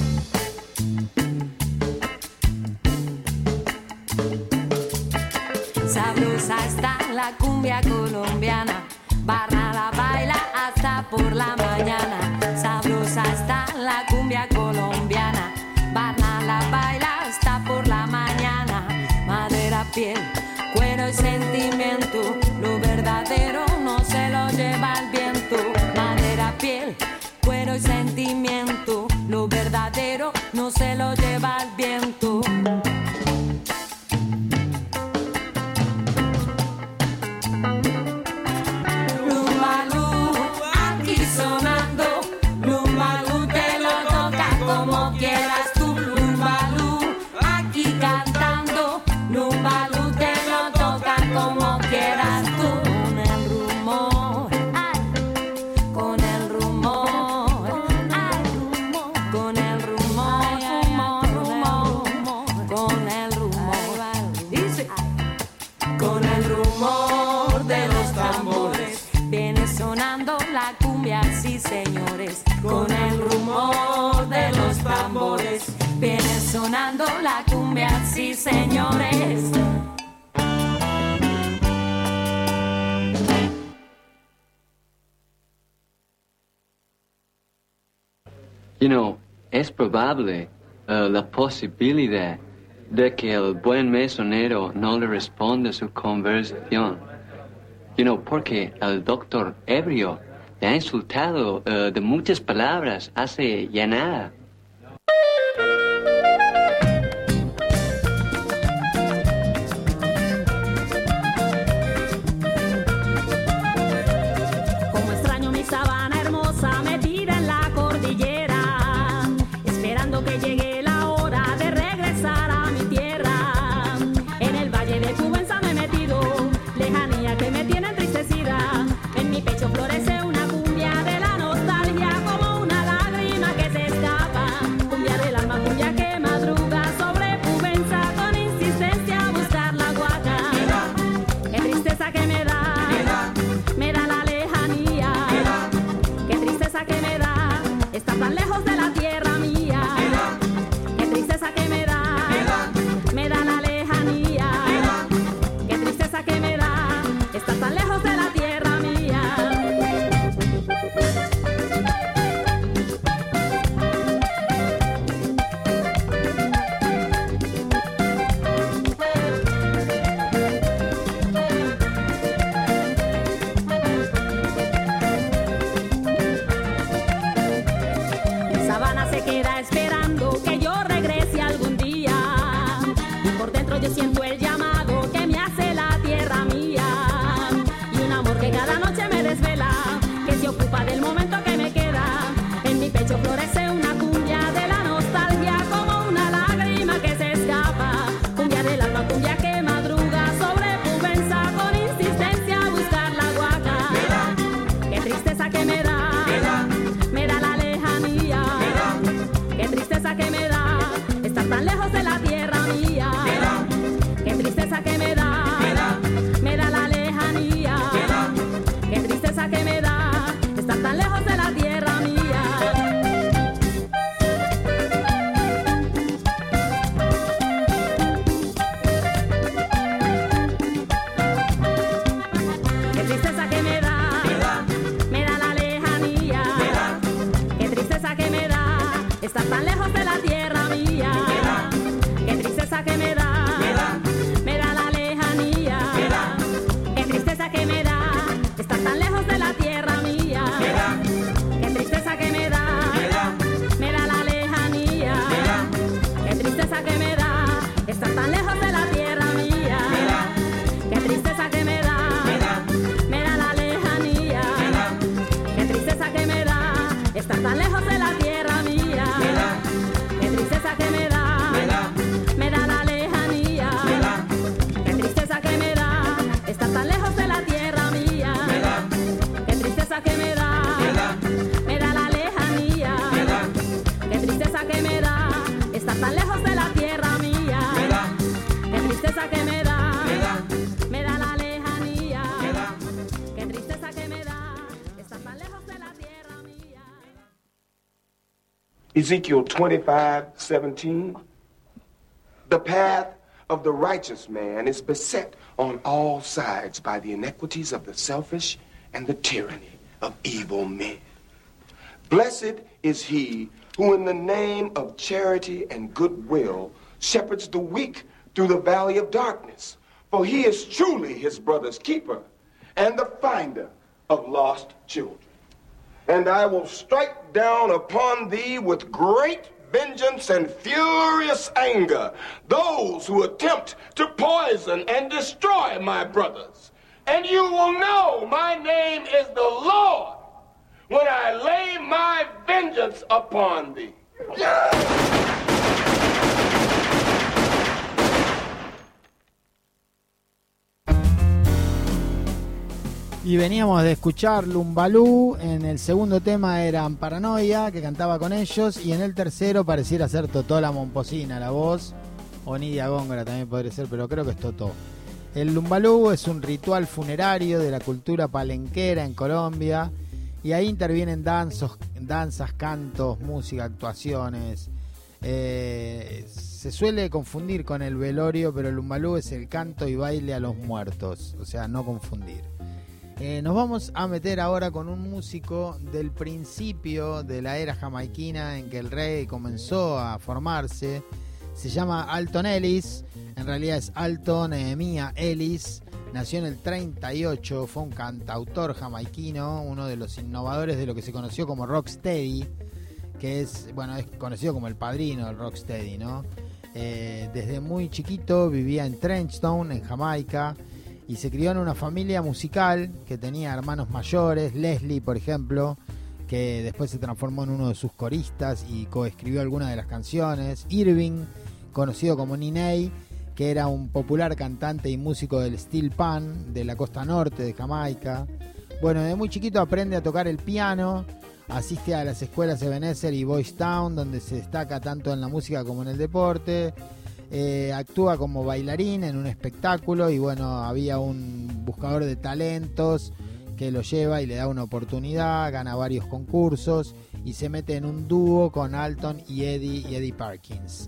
Sabrosa está la cumbia colombiana, Barra la baila hasta por la mañana. Sabrosa está la cumbia colombiana, Barra la baila hasta por la mañana. Madera, piel, cuero y sentimiento, lo verdadero no se lo lleva el viento. Madera, piel, cuero y sentimiento, lo verdadero no se lo lleva el viento. Señores, con el rumor de los tambores, viene sonando la cumbia, sí señores. You know, es probable la posibilidad de que el buen mesonero no le responda a su conversación. You know, porque el doctor ebrio te ha insultado de muchas palabras hace ya nada. Como extraño mi sabana hermosa metida en la cordillera, esperando que llegue la hora de regresar a mi tierra. En el valle de Cubenza me he metido, lejanía que me tiene entristecida. En mi pecho florece una de la nostalgia como una lágrima que se escapa, cumbia del alma, cumbia que madruga sobre Cubenza con insistencia a buscar la guaca. Qué tristeza que me da la lejanía, qué tristeza que me da estar tan lejos de la tierra mía, qué tristeza que me da la lejanía, qué tristeza que me da estar tan lejos de la tierra mía. Yo siento el llamado que me hace la tierra mía y un amor que cada noche me desvela, que se ocupa del momento que me queda. En mi pecho florece una cumbia de la nostalgia como una lágrima que se escapa, cumbia del alma, cumbia que madruga sobre Cubenza con insistencia a buscar la guaca. Qué tristeza que me da la lejanía, qué tristeza que me da estar tan lejos de la tierra mía. Qué tristeza que me da la lejanía, qué tristeza que me da estar tan lejos de la tierra mía. Qué tristeza que me da la lejanía, qué tristeza que me da estar tan lejos de la tierra mía. Qué tristeza que me da la lejanía, qué tristeza que me da estar tan lejos de la tierra mía. Qué tristeza que me da la lejanía, qué tristeza que me da estar tan lejos de la tierra mía. Qué tristeza que me da la lejanía, qué tristeza que me da estar tan lejos de la tierra mía. Qué Ezekiel 25:17. The path of the righteous man is beset on all sides by the iniquities of the selfish and the tyranny of evil men. Blessed is he who in the name of charity and goodwill shepherds the weak through the valley of darkness, for he is truly his brother's keeper and the finder of lost children. And I will strike down upon thee with great vengeance and furious anger those who attempt to poison and destroy my brothers. And you will know my name is the Lord when I lay my vengeance upon thee. Y veníamos de escuchar Lumbalú. En el segundo tema eran Paranoia, que cantaba con ellos, y en el tercero pareciera ser Totó la Momposina la voz, o Nidia Góngora también podría ser, pero creo que es Totó. El Lumbalú es un ritual funerario de la cultura palenquera en Colombia, y ahí intervienen danzas, cantos, música, actuaciones. Se suele confundir con el velorio, pero el Lumbalú es el canto y baile a los muertos, o sea, no confundir. Nos vamos a meter ahora con un músico del principio de la era jamaiquina en que el reggae comenzó a formarse. Se llama Alton Ellis, en realidad es Alton Nehemiah Ellis. Nació en el 38, fue un cantautor jamaiquino, uno de los innovadores de lo que se conoció como rocksteady, que es conocido como el padrino del rocksteady, ¿no? Desde muy chiquito vivía en Trenchtown, en Jamaica, y se crió en una familia musical que tenía hermanos mayores. Leslie, por ejemplo, que después se transformó en uno de sus coristas y coescribió algunas de las canciones. Irving, conocido como Niney, que era un popular cantante y músico del steel pan de la costa norte de Jamaica. Bueno, de muy chiquito aprende a tocar el piano, asiste a las escuelas Ebenezer y Boys Town, donde se destaca tanto en la música como en el deporte. Actúa como bailarín en un espectáculo y bueno, había un buscador de talentos que lo lleva y le da una oportunidad, gana varios concursos y se mete en un dúo con Alton y Eddie Parkins.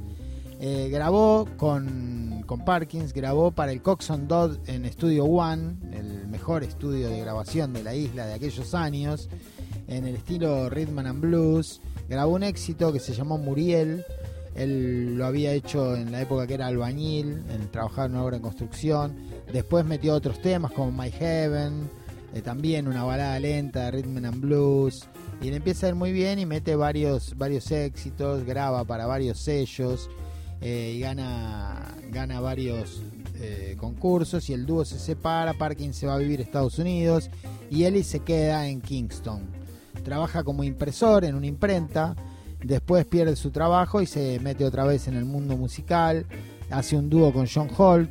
Grabó con Parkins, grabó para el Coxsone Dodd en Studio One, el mejor estudio de grabación de la isla de aquellos años, en el estilo Rhythm and Blues. Grabó un éxito que se llamó Muriel. Él lo había hecho en la época que era albañil, trabajaba en una obra en construcción. Después metió otros temas como My Heaven, también una balada lenta de Rhythm and Blues. Y le empieza a ir muy bien y mete varios éxitos, graba para varios sellos y gana varios concursos. Y el dúo se separa, Parkins se va a vivir a Estados Unidos y Ellis se queda en Kingston. Trabaja como impresor en una imprenta. Después pierde su trabajo y se mete otra vez en el mundo musical. Hace un dúo con John Holt.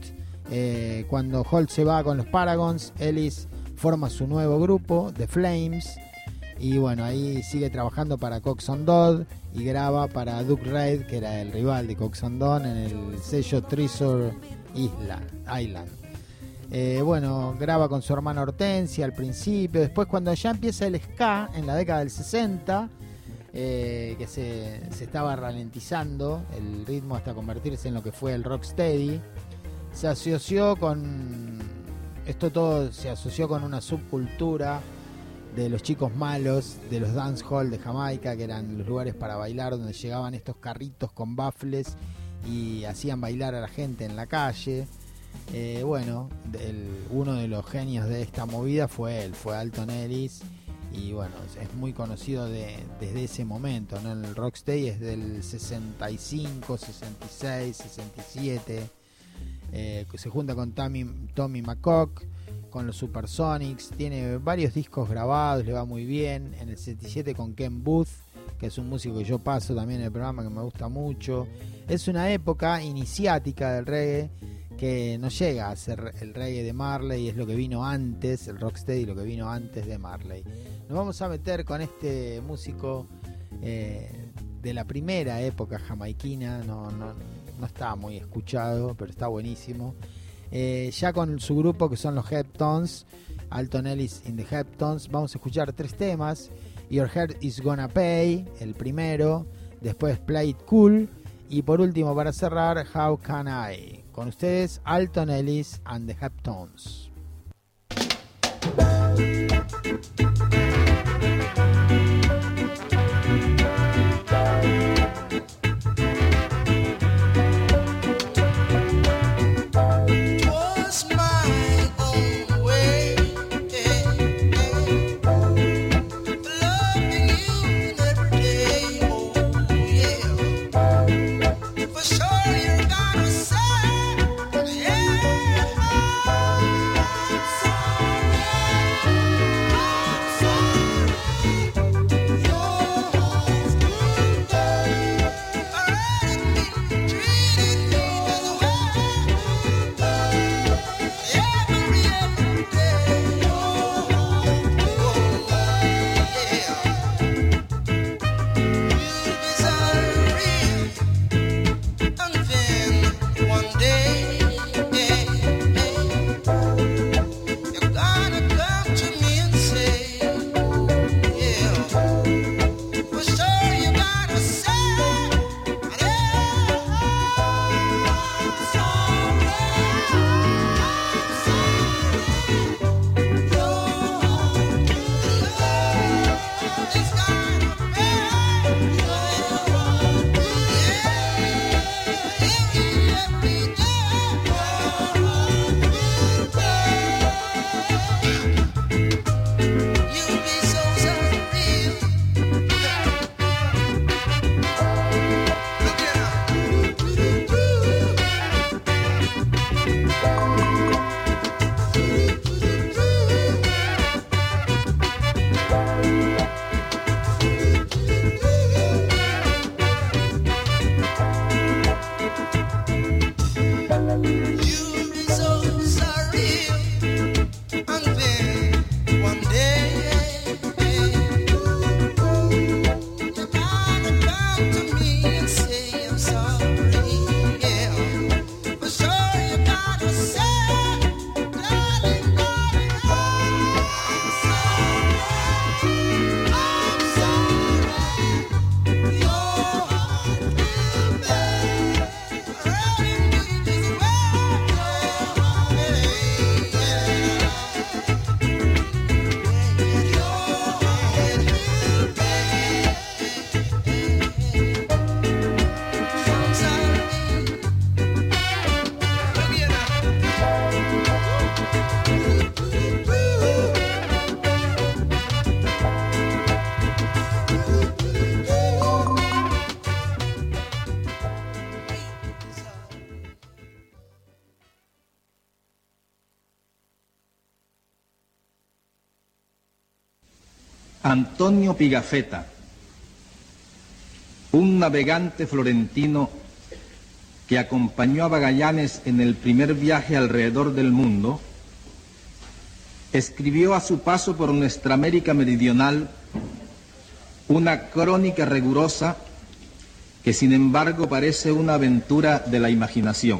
Cuando Holt se va con los Paragons, Ellis forma su nuevo grupo, The Flames. Y bueno, ahí sigue trabajando para Coxsone Dodd y graba para Duke Reid, que era el rival de Coxsone Dodd, en el sello Treasure Island. Bueno, graba con su hermana Hortensia al principio. Después, cuando ya empieza el ska en la década del 60, que se estaba ralentizando el ritmo hasta convertirse en lo que fue el rocksteady, se asoció con una subcultura de los chicos malos, de los dance hall de Jamaica, que eran los lugares para bailar donde llegaban estos carritos con baffles y hacían bailar a la gente en la calle. Bueno, uno de los genios de esta movida fue Alton Ellis. Y bueno, es muy conocido desde ese momento, ¿no? El rocksteady es del 65, 66, 67. Se junta con Tommy McCock, con los Supersonics. Tiene varios discos grabados, le va muy bien. En el 67 con Ken Booth, que es un músico que yo paso también en el programa, que me gusta mucho. Es una época iniciática del reggae que no llega a ser el reggae de Marley, es lo que vino antes, el rocksteady, lo que vino antes de Marley. Nos vamos a meter con este músico de la primera época jamaiquina, no está muy escuchado, pero está buenísimo. Ya con su grupo, que son los Heptones, Alton Ellis in the Heptones. Vamos a escuchar 3 temas. Your Heart Is Gonna Pay, el primero. después Play It Cool y por último para cerrar How Can I. Con ustedes Alton Ellis and the Heptones. Antonio Pigafetta, un navegante florentino que acompañó a Magallanes en el primer viaje alrededor del mundo, escribió a su paso por nuestra América meridional una crónica rigurosa que sin embargo parece una aventura de la imaginación.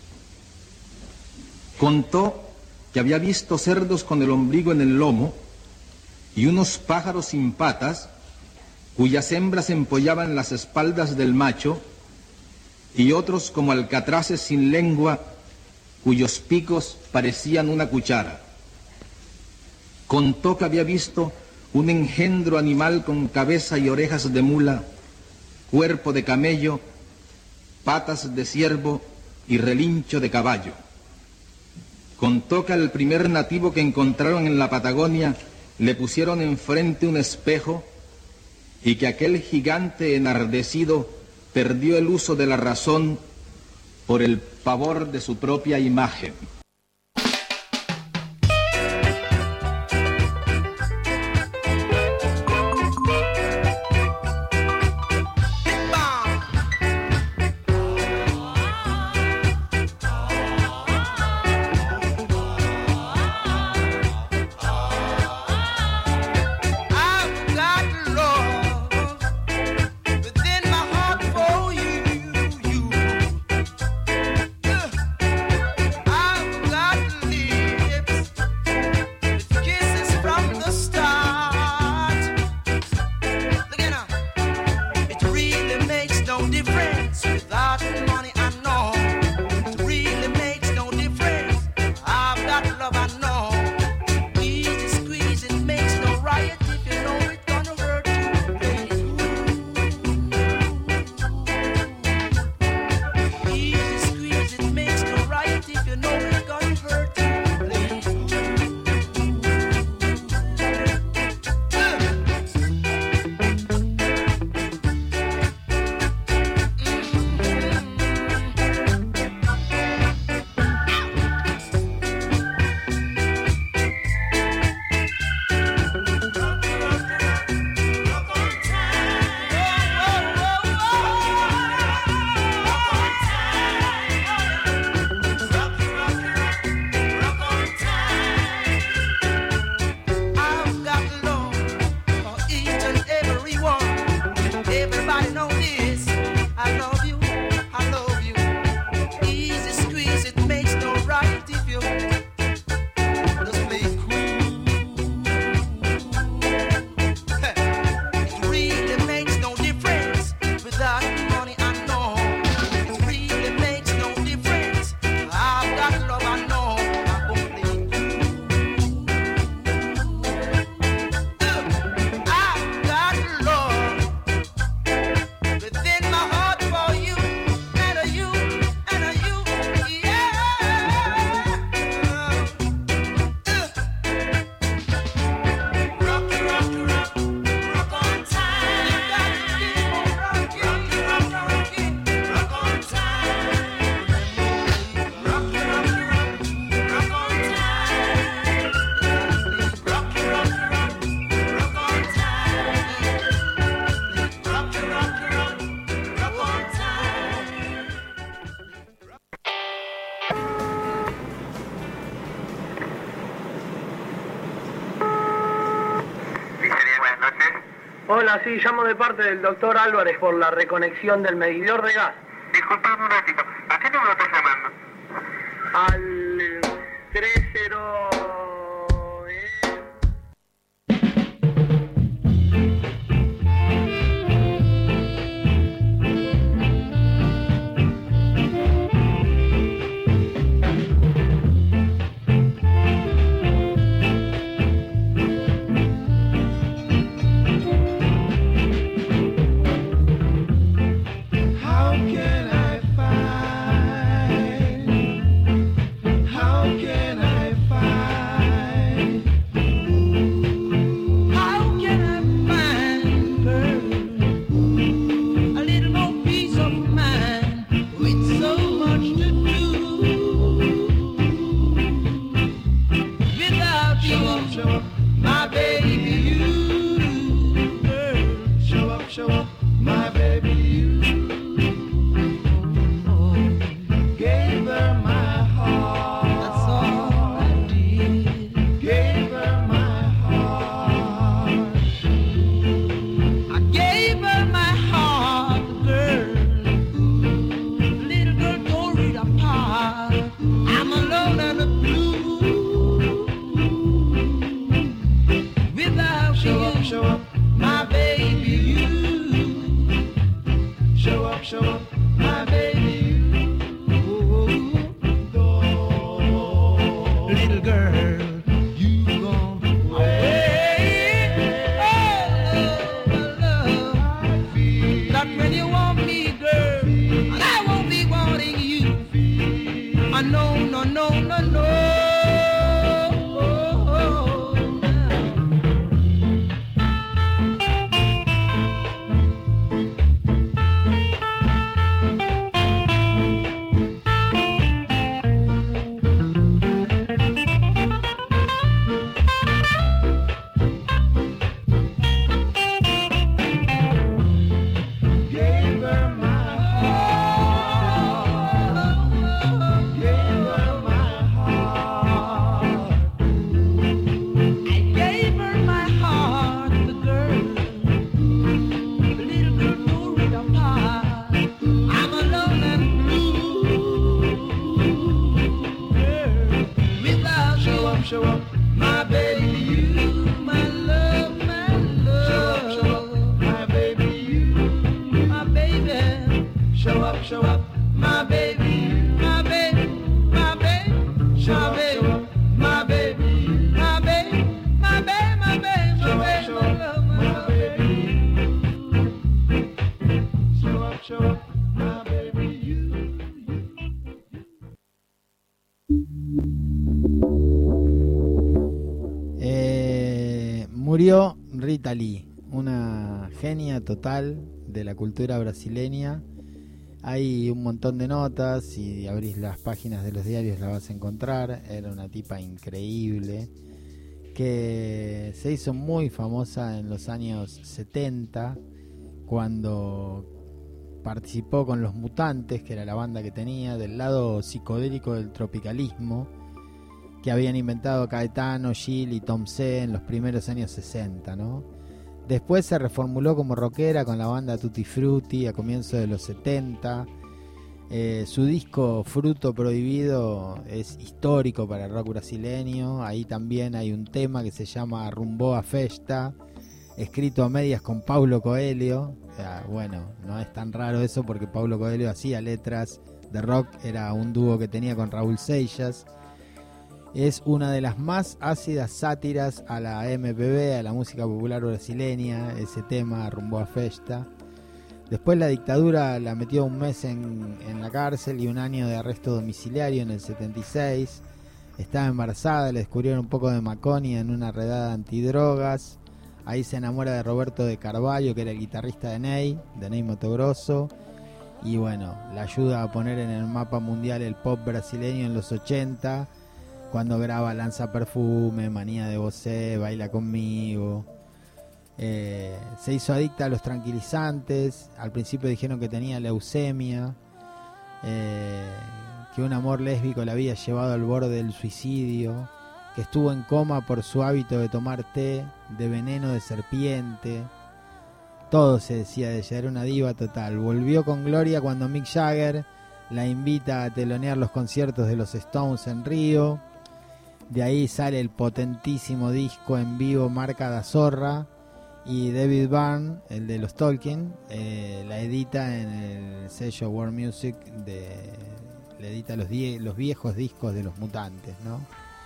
Contó que había visto cerdos con el ombligo en el lomo y unos pájaros sin patas, cuyas hembras empollaban las espaldas del macho, y otros como alcatraces sin lengua, cuyos picos parecían una cuchara. Contó que había visto un engendro animal con cabeza y orejas de mula, cuerpo de camello, patas de ciervo y relincho de caballo. Contó que al primer nativo que encontraron en la Patagonia le pusieron enfrente un espejo y que aquel gigante enardecido perdió el uso de la razón por el pavor de su propia imagen. I've Hola, sí, llamo de parte del doctor Álvarez por la reconexión del medidor de gas. Disculpame un ratito, ¿a qué número estás llamando? Al 30... Murió Rita Lee, una genia total de la cultura brasileña. Hay un montón de notas, si abrís las páginas de los diarios la vas a encontrar. Era una tipa increíble que se hizo muy famosa en los años 70 cuando participó con Los Mutantes, que era la banda que tenía del lado psicodélico del tropicalismo que habían inventado Caetano, Gil y Tom C en los primeros años 60, ¿no? Después se reformuló como rockera con la banda Tutti Frutti a comienzos de los 70. Su disco Fruto Prohibido es histórico para el rock brasileño. Ahí también hay un tema que se llama Rumbo a Festa, escrito a medias con Paulo Coelho. O sea, bueno, no es tan raro eso porque Paulo Coelho hacía letras de rock, era un dúo que tenía con Raúl Seixas. Es una de las más ácidas sátiras a la MPB, a la música popular brasileña, ese tema, Rumbo a Festa. Después la dictadura la metió un mes en la cárcel y un año de arresto domiciliario en el 76. Estaba embarazada, le descubrieron un poco de maconia en una redada antidrogas. Ahí se enamora de Roberto de Carvalho, que era el guitarrista de Ney Mato Grosso. Y bueno, la ayuda a poner en el mapa mundial el pop brasileño en los 80, cuando graba Lanza Perfume, Manía de Você, Baila Conmigo. Se hizo adicta a los tranquilizantes. Al principio dijeron que tenía leucemia, que un amor lésbico la había llevado al borde del suicidio, que estuvo en coma por su hábito de tomar té de veneno de serpiente. Todo se decía de ella, era una diva total. Volvió con gloria cuando Mick Jagger la invita a telonear los conciertos de los Stones en Río. De ahí sale el potentísimo disco en vivo Marca da Zorra, y David Byrne, el de los Tolkien, la edita en el sello World Music, le edita los viejos discos de los Mutantes, ¿no?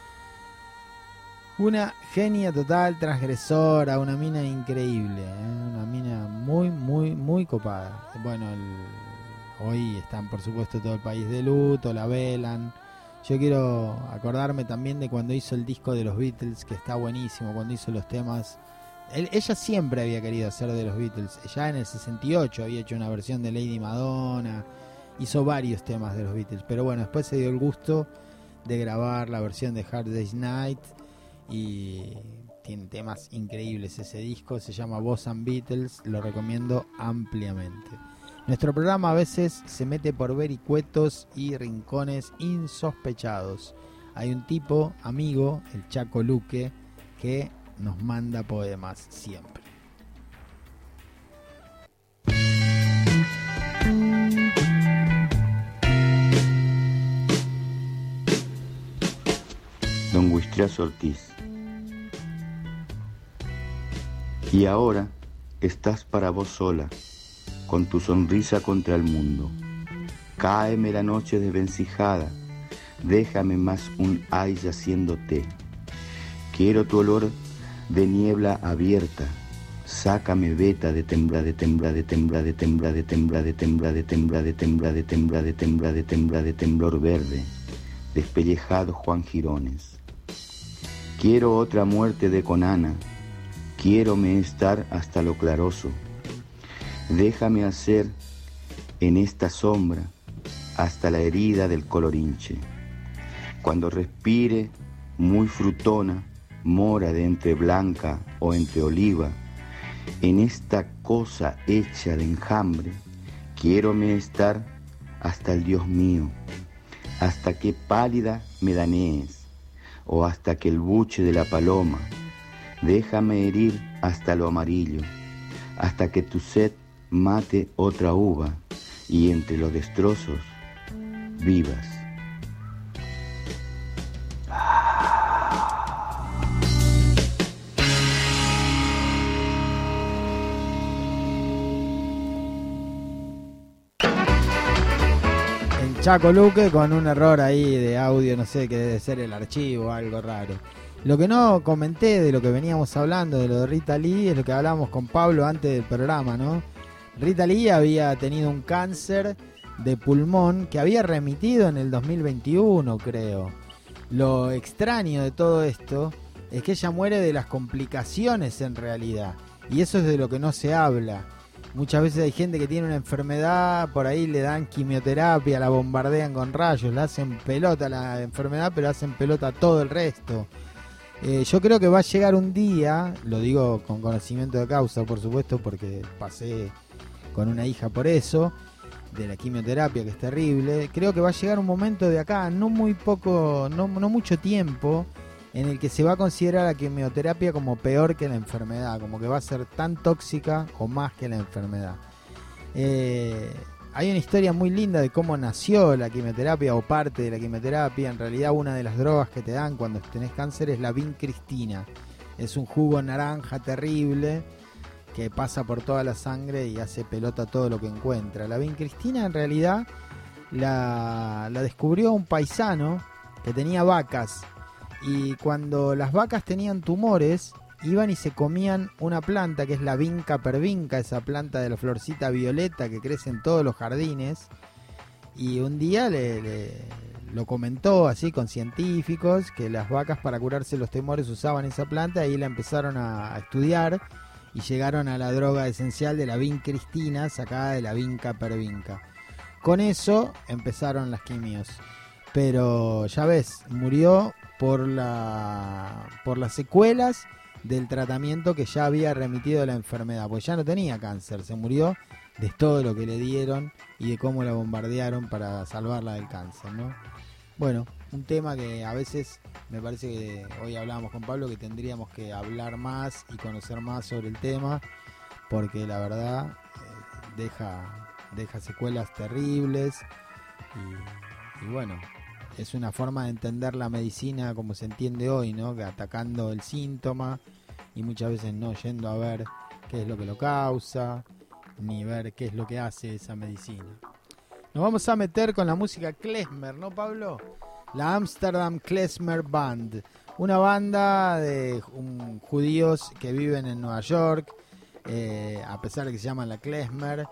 Una genia total, transgresora, una mina increíble, una mina muy, muy, muy copada. Bueno, hoy están por supuesto todo el país de luto, la velan. Yo quiero acordarme también de cuando hizo el disco de los Beatles, que está buenísimo, cuando hizo los temas. Ella siempre había querido hacer de los Beatles, ya en el 68 había hecho una versión de Lady Madonna, hizo varios temas de los Beatles, pero bueno, después se dio el gusto de grabar la versión de Hard Day's Night, y tiene temas increíbles ese disco, se llama Boss and Beatles, lo recomiendo ampliamente. Nuestro programa a veces se mete por vericuetos y rincones insospechados. Hay un tipo, amigo, el Chaco Luque, que nos manda poemas siempre. Don Huistrazo Ortiz. Y ahora estás para vos sola, con tu sonrisa contra el mundo. Cáeme la noche desvencijada, déjame más un ay yaciéndote. Quiero tu olor de niebla abierta, sácame veta de tembla, de tembla, de tembla, de tembla, de tembla, de tembla, de tembla, de tembla, de tembla, de tembla, de tembla, de temblor verde, despellejados Juan Girones. Quiero otra muerte de Conana, quiérome estar hasta lo claroso. Déjame hacer en esta sombra hasta la herida del colorinche. Cuando respire muy frutona, mora de entre blanca o entre oliva, en esta cosa hecha de enjambre, quiérome estar hasta el Dios mío, hasta que pálida me danees, o hasta que el buche de la paloma, déjame herir hasta lo amarillo, hasta que tu sed mate otra uva, y entre los destrozos vivas. Chaco Luque con un error ahí de audio, no sé, que debe ser el archivo, algo raro. Lo que no comenté de lo que veníamos hablando, de lo de Rita Lee, es lo que hablábamos con Pablo antes del programa, ¿no? Rita Lee había tenido un cáncer de pulmón que había remitido en el 2021, creo. Lo extraño de todo esto es que ella muere de las complicaciones en realidad, y eso es de lo que no se habla. Muchas veces hay gente que tiene una enfermedad, por ahí le dan quimioterapia, la bombardean con rayos, le hacen pelota la enfermedad, pero hacen pelota todo el resto. Yo creo que va a llegar un día, lo digo con conocimiento de causa, por supuesto, porque pasé con una hija por eso, de la quimioterapia, que es terrible. Creo que va a llegar un momento de acá, no mucho tiempo, en el que se va a considerar la quimioterapia como peor que la enfermedad, como que va a ser tan tóxica o más que la enfermedad. Hay una historia muy linda de cómo nació la quimioterapia o parte de la quimioterapia. En realidad una de las drogas que te dan cuando tenés cáncer es la vincristina. Es un jugo naranja terrible que pasa por toda la sangre y hace pelota todo lo que encuentra. La vincristina en realidad la descubrió un paisano que tenía vacas. Y cuando las vacas tenían tumores, iban y se comían una planta que es la vinca pervinca, esa planta de la florcita violeta que crece en todos los jardines. Y un día lo comentó así con científicos, que las vacas para curarse los tumores usaban esa planta, y la empezaron a estudiar y llegaron a la droga esencial de la vincristina, sacada de la vinca pervinca. Con eso empezaron las quimios. Pero ya ves, murió por las secuelas del tratamiento que ya había remitido la enfermedad, pues ya no tenía cáncer, se murió de todo lo que le dieron y de cómo la bombardearon para salvarla del cáncer, ¿no? Bueno, un tema que a veces me parece que hoy hablábamos con Pablo que tendríamos que hablar más y conocer más sobre el tema, porque la verdad deja secuelas terribles y bueno, es una forma de entender la medicina como se entiende hoy, ¿no? Que atacando el síntoma y muchas veces no yendo a ver qué es lo que lo causa, ni ver qué es lo que hace esa medicina. Nos vamos a meter con la música klezmer, ¿no, Pablo? La Amsterdam Klezmer Band, una banda de judíos que viven en Nueva York, a pesar de que se llaman la klezmer,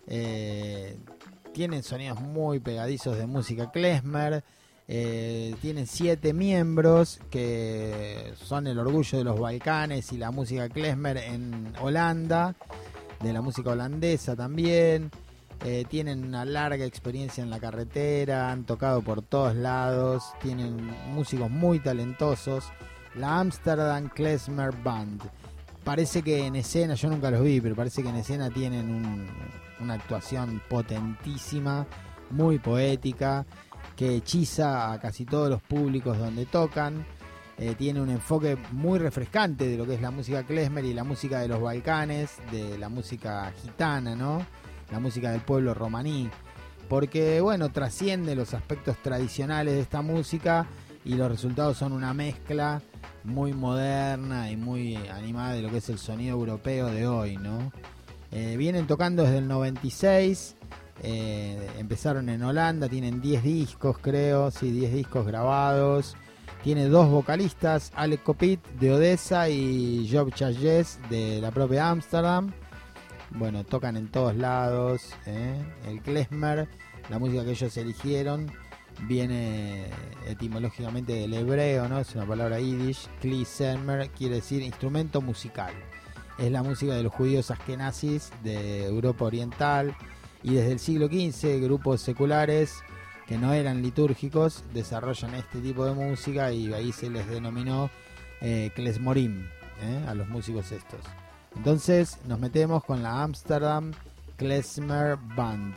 tienen sonidos muy pegadizos de música klezmer. Tienen 7 miembros que son el orgullo de los Balcanes y la música klezmer en Holanda, de la música holandesa también. Tienen una larga experiencia en la carretera, han tocado por todos lados, tienen músicos muy talentosos. La Amsterdam Klezmer Band. Parece que en escena, yo nunca los vi, pero parece que en escena tienen una actuación potentísima, muy poética, que hechiza a casi todos los públicos donde tocan. Tiene un enfoque muy refrescante de lo que es la música klezmer y la música de los Balcanes, de la música gitana, ¿no? La música del pueblo romaní, porque bueno, trasciende los aspectos tradicionales de esta música y los resultados son una mezcla muy moderna y muy animada de lo que es el sonido europeo de hoy, ¿no? Vienen tocando desde el 96. Empezaron en Holanda, tienen 10 discos creo, sí, 10 discos grabados. Tiene 2 vocalistas, Alec Copit de Odessa y Job Chayes de la propia Ámsterdam. Bueno, tocan en todos lados. El klezmer, la música que ellos eligieron, viene etimológicamente del hebreo, ¿no? Es una palabra yiddish. Klezmer quiere decir instrumento musical. Es la música de los judíos askenazis de Europa Oriental. Y desde el siglo XV, grupos seculares que no eran litúrgicos desarrollan este tipo de música y ahí se les denominó klezmorim, a los músicos estos. Entonces nos metemos con la Amsterdam Klezmer Band.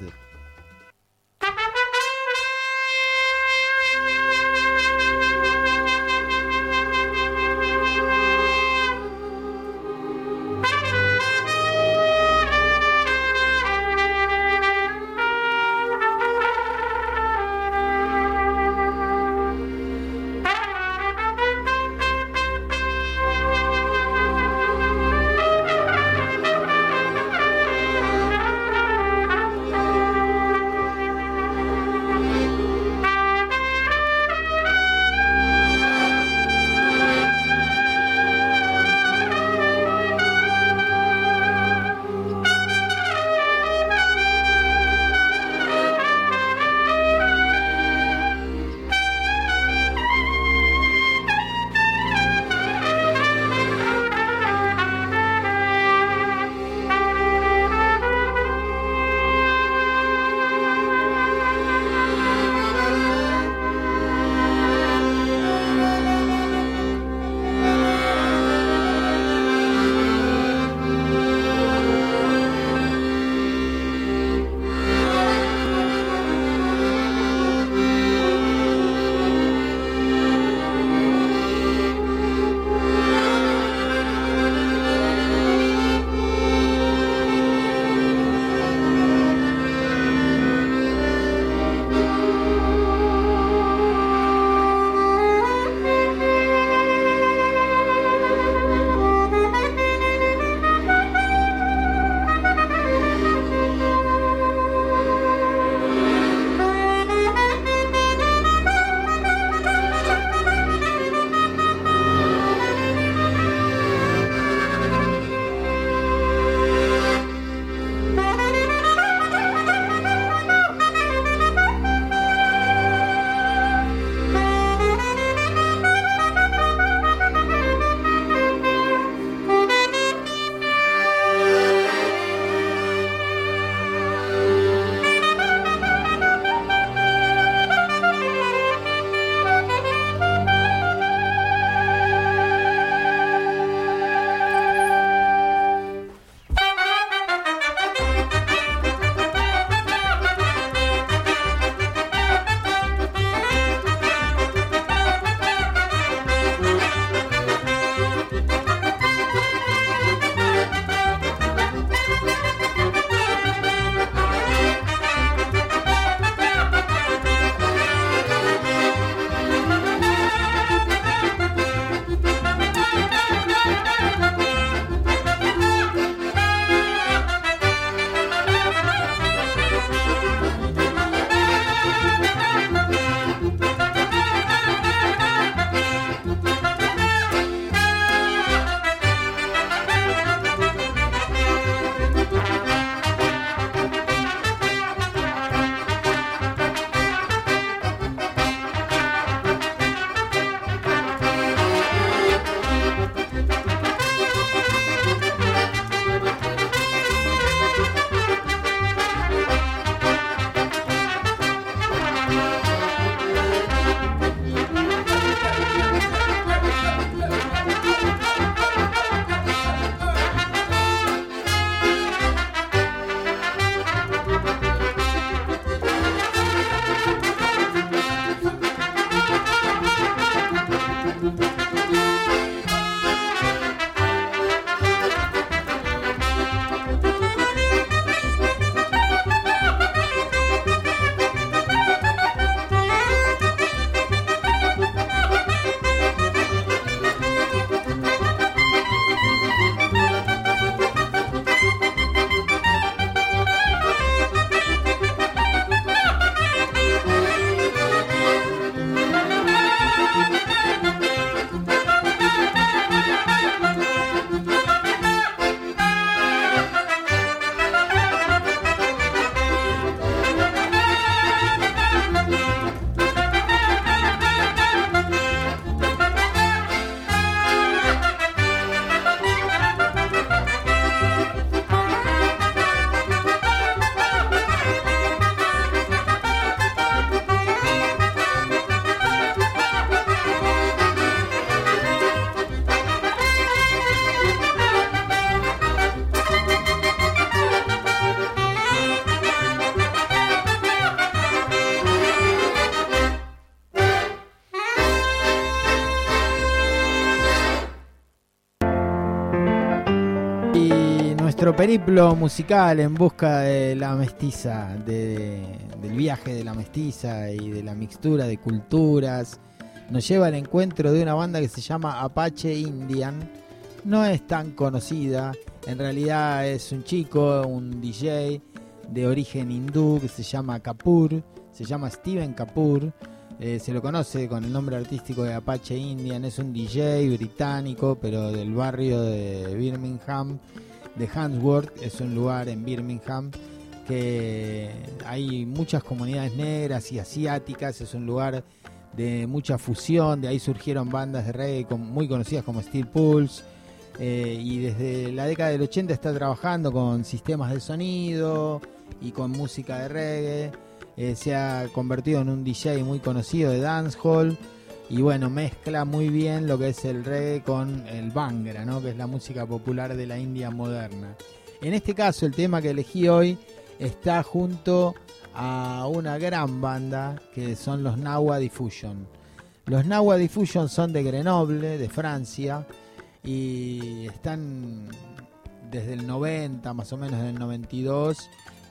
nuestro periplo musical en busca de la mestiza, del viaje de la mestiza y de la mixtura de culturas, nos lleva al encuentro de una banda que se llama Apache Indian. No es tan conocida, en realidad es un chico, un DJ de origen hindú que se llama Kapoor, se llama Steven Kapoor. Se lo conoce con el nombre artístico de Apache Indian. Es un DJ británico, pero del barrio de Birmingham, de Handsworth. Es un lugar en Birmingham que hay muchas comunidades negras y asiáticas. Es un lugar de mucha fusión. De ahí surgieron bandas de reggae muy conocidas como Steel Pulse. Y desde la década del 80 está trabajando con sistemas de sonido y con música de reggae. Se ha convertido en un DJ muy conocido de dancehall y bueno, mezcla muy bien lo que es el reggae con el bhangra, ¿no? Que es la música popular de la India moderna. En este caso, el tema que elegí hoy está junto a una gran banda que son los Nahua Diffusion. Los Nahua Diffusion son de Grenoble, de Francia, y están desde el 90, más o menos del 92,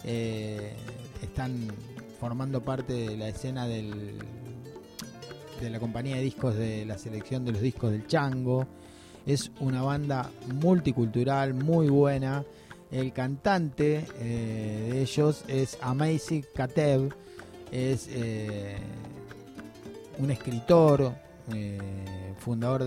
están formando parte de la escena de la compañía de discos de la selección de los discos del Chango. Es una banda multicultural, muy buena. El cantante de ellos es Amazing Kateb, es un escritor, fundador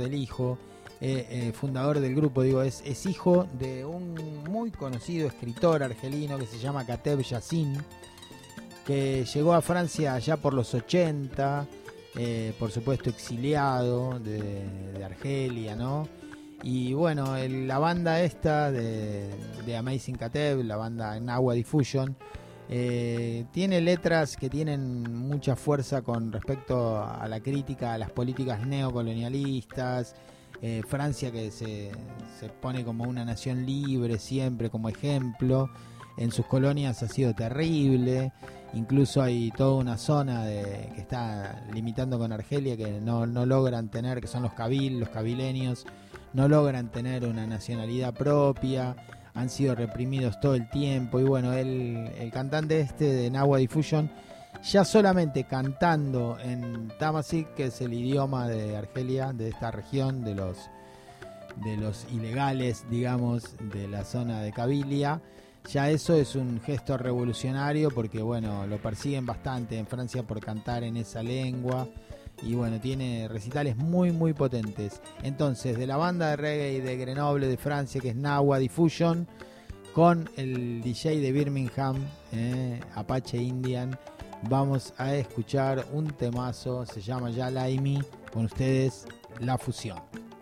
del grupo, digo, es hijo de un muy conocido escritor argelino que se llama Kateb Yassin, que llegó a Francia allá por los 80, por supuesto exiliado de Argelia, ¿no? Y bueno, la banda esta de Amazing Kateb, la banda Nahua Diffusion, tiene letras que tienen mucha fuerza con respecto a la crítica a las políticas neocolonialistas. Francia, que se pone como una nación libre siempre como ejemplo, en sus colonias ha sido terrible. Incluso hay toda una zona que está limitando con Argelia que no logran tener, que son los cabileños, no logran tener una nacionalidad propia, han sido reprimidos todo el tiempo. Y bueno, el cantante de Nahua Diffusion, ya solamente cantando en Tamazight, que es el idioma de Argelia, de esta región, de los ilegales, digamos, de la zona de Kabilia, ya eso es un gesto revolucionario, porque bueno, lo persiguen bastante en Francia por cantar en esa lengua. Y bueno, tiene recitales muy muy potentes. Entonces, de la banda de reggae de Grenoble de Francia, que es Nahua Diffusion, con el DJ de Birmingham, Apache Indian, vamos a escuchar un temazo, se llama Ya Laimi, con ustedes La Fusión.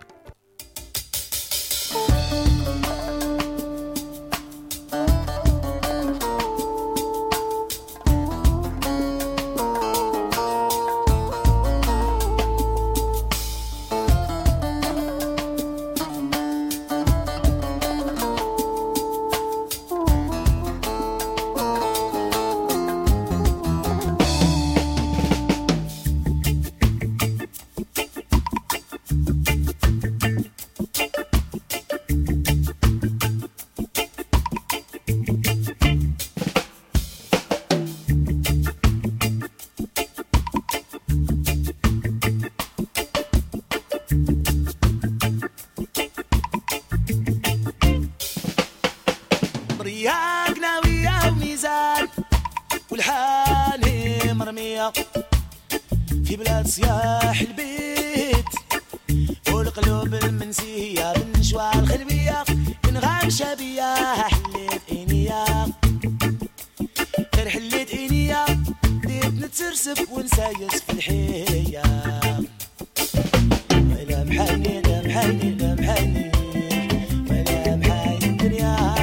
في بلاد صياح البيت والقلوب المنسية بالنشوى الخلبية بنغام شبية حليت إنيا غير حليت إنيا ديت نتسرسف ونسايس في الحية ولا محني لا محني لا محني ولا محاي الدنيا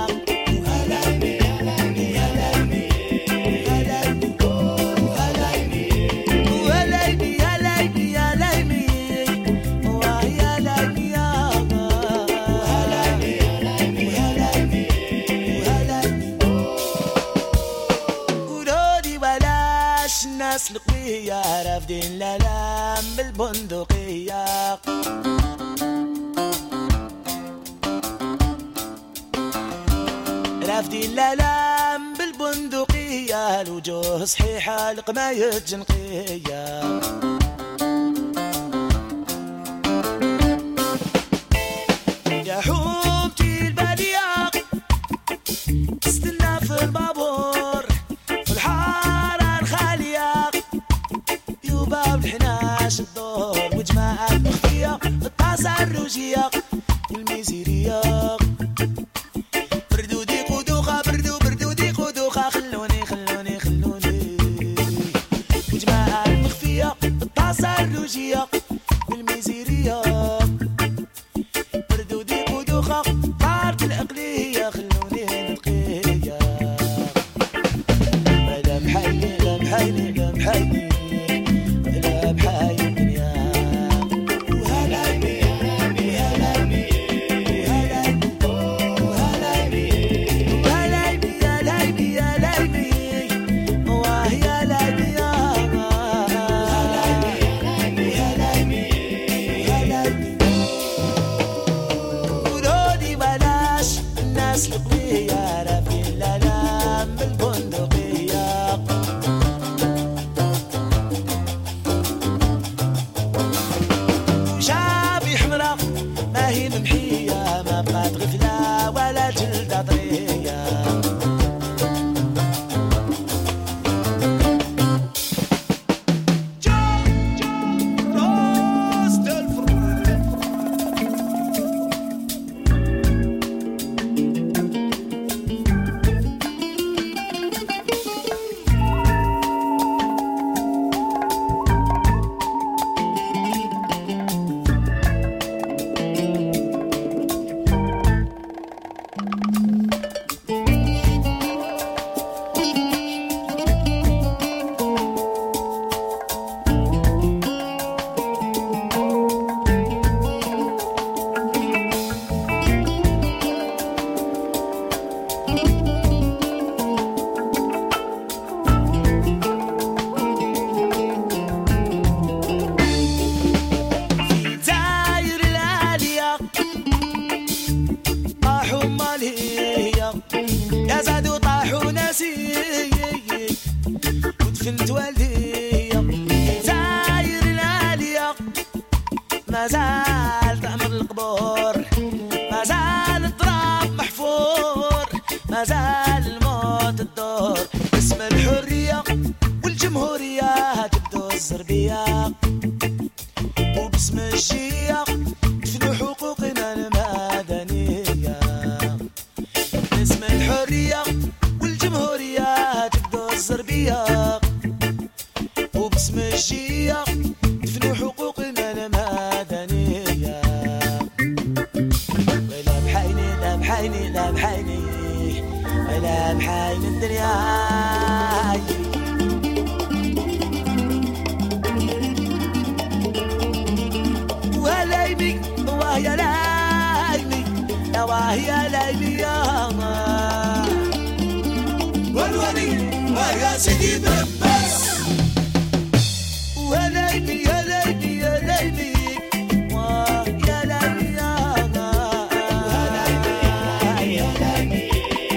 القية رافدين الألام بالبندقية رافدي اللالام بالبندقية الوجوه صحيحة القماية جنقية يا حومتي البلياق استنى في البابور في الحارة الخالية يوباب الحناش الدور وجماعة مخفية الطاسة الروجية والميزيرية بردودي قدوخة بردودي قدوخة خلوني وجماعة مخفية الطاسة الروجية والميزيرية بردودي قدوخة طارت الأقلية خلوني نتقية لا محيني لا محيني لا محيني لا محيني الدنيا وهلا بي وهلا بي وهلا بي وهلا بي وهلا بي وهلا بي وهي لا بي وهلا بي وهلا بي ورودي بلاش الناس القوية رافي الألام بالبندقية وشعبي حمرا ما هي ممحية ما بقات غفلة ولا جلدة طرية داير العالية طاحوا مالية يا زادوا طاحوا ناسي ودفنت والدي داير العالية ما زال تعمر القبور ما زال التراب محفور ما زال الموت الدور اسم الحرية والجمهورية تبدو الزربية وباسم الشيعة دفنوا حقوقنا المدنية باسم الحرية والجمهورية تبدو الزربية وباسم الشيعة دفنوا حقوقنا المدنية ولا بحيني لا بحيني لا بحيني ولا بحيني الدنيا وهلايبي وهي لايبي يا وهي لايبي يا والولي ويا سيدي بس وهلايبي يا لايبي يا لايبي ويا لايبي يا وهلايبي يا لايبي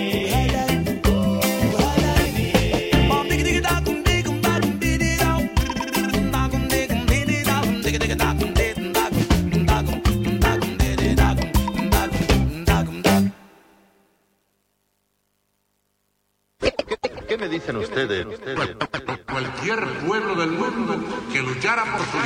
¿Qué me dicen ustedes? Cualquier pueblo del mundo que luchara por su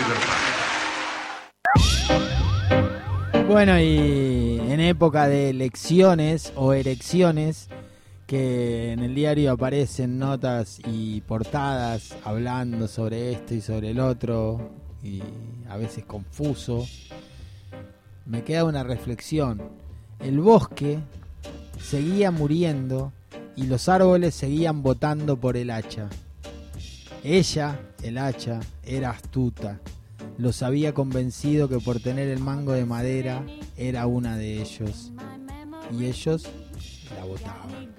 libertad. Bueno, y en época de elecciones o erecciones, que en el diario aparecen notas y portadas hablando sobre esto y sobre el otro, y a veces confuso, me queda una reflexión. El bosque seguía muriendo y los árboles seguían votando por el hacha. Ella, el hacha, era astuta. Los había convencido que por tener el mango de madera era una de ellos. Y ellos la votaban.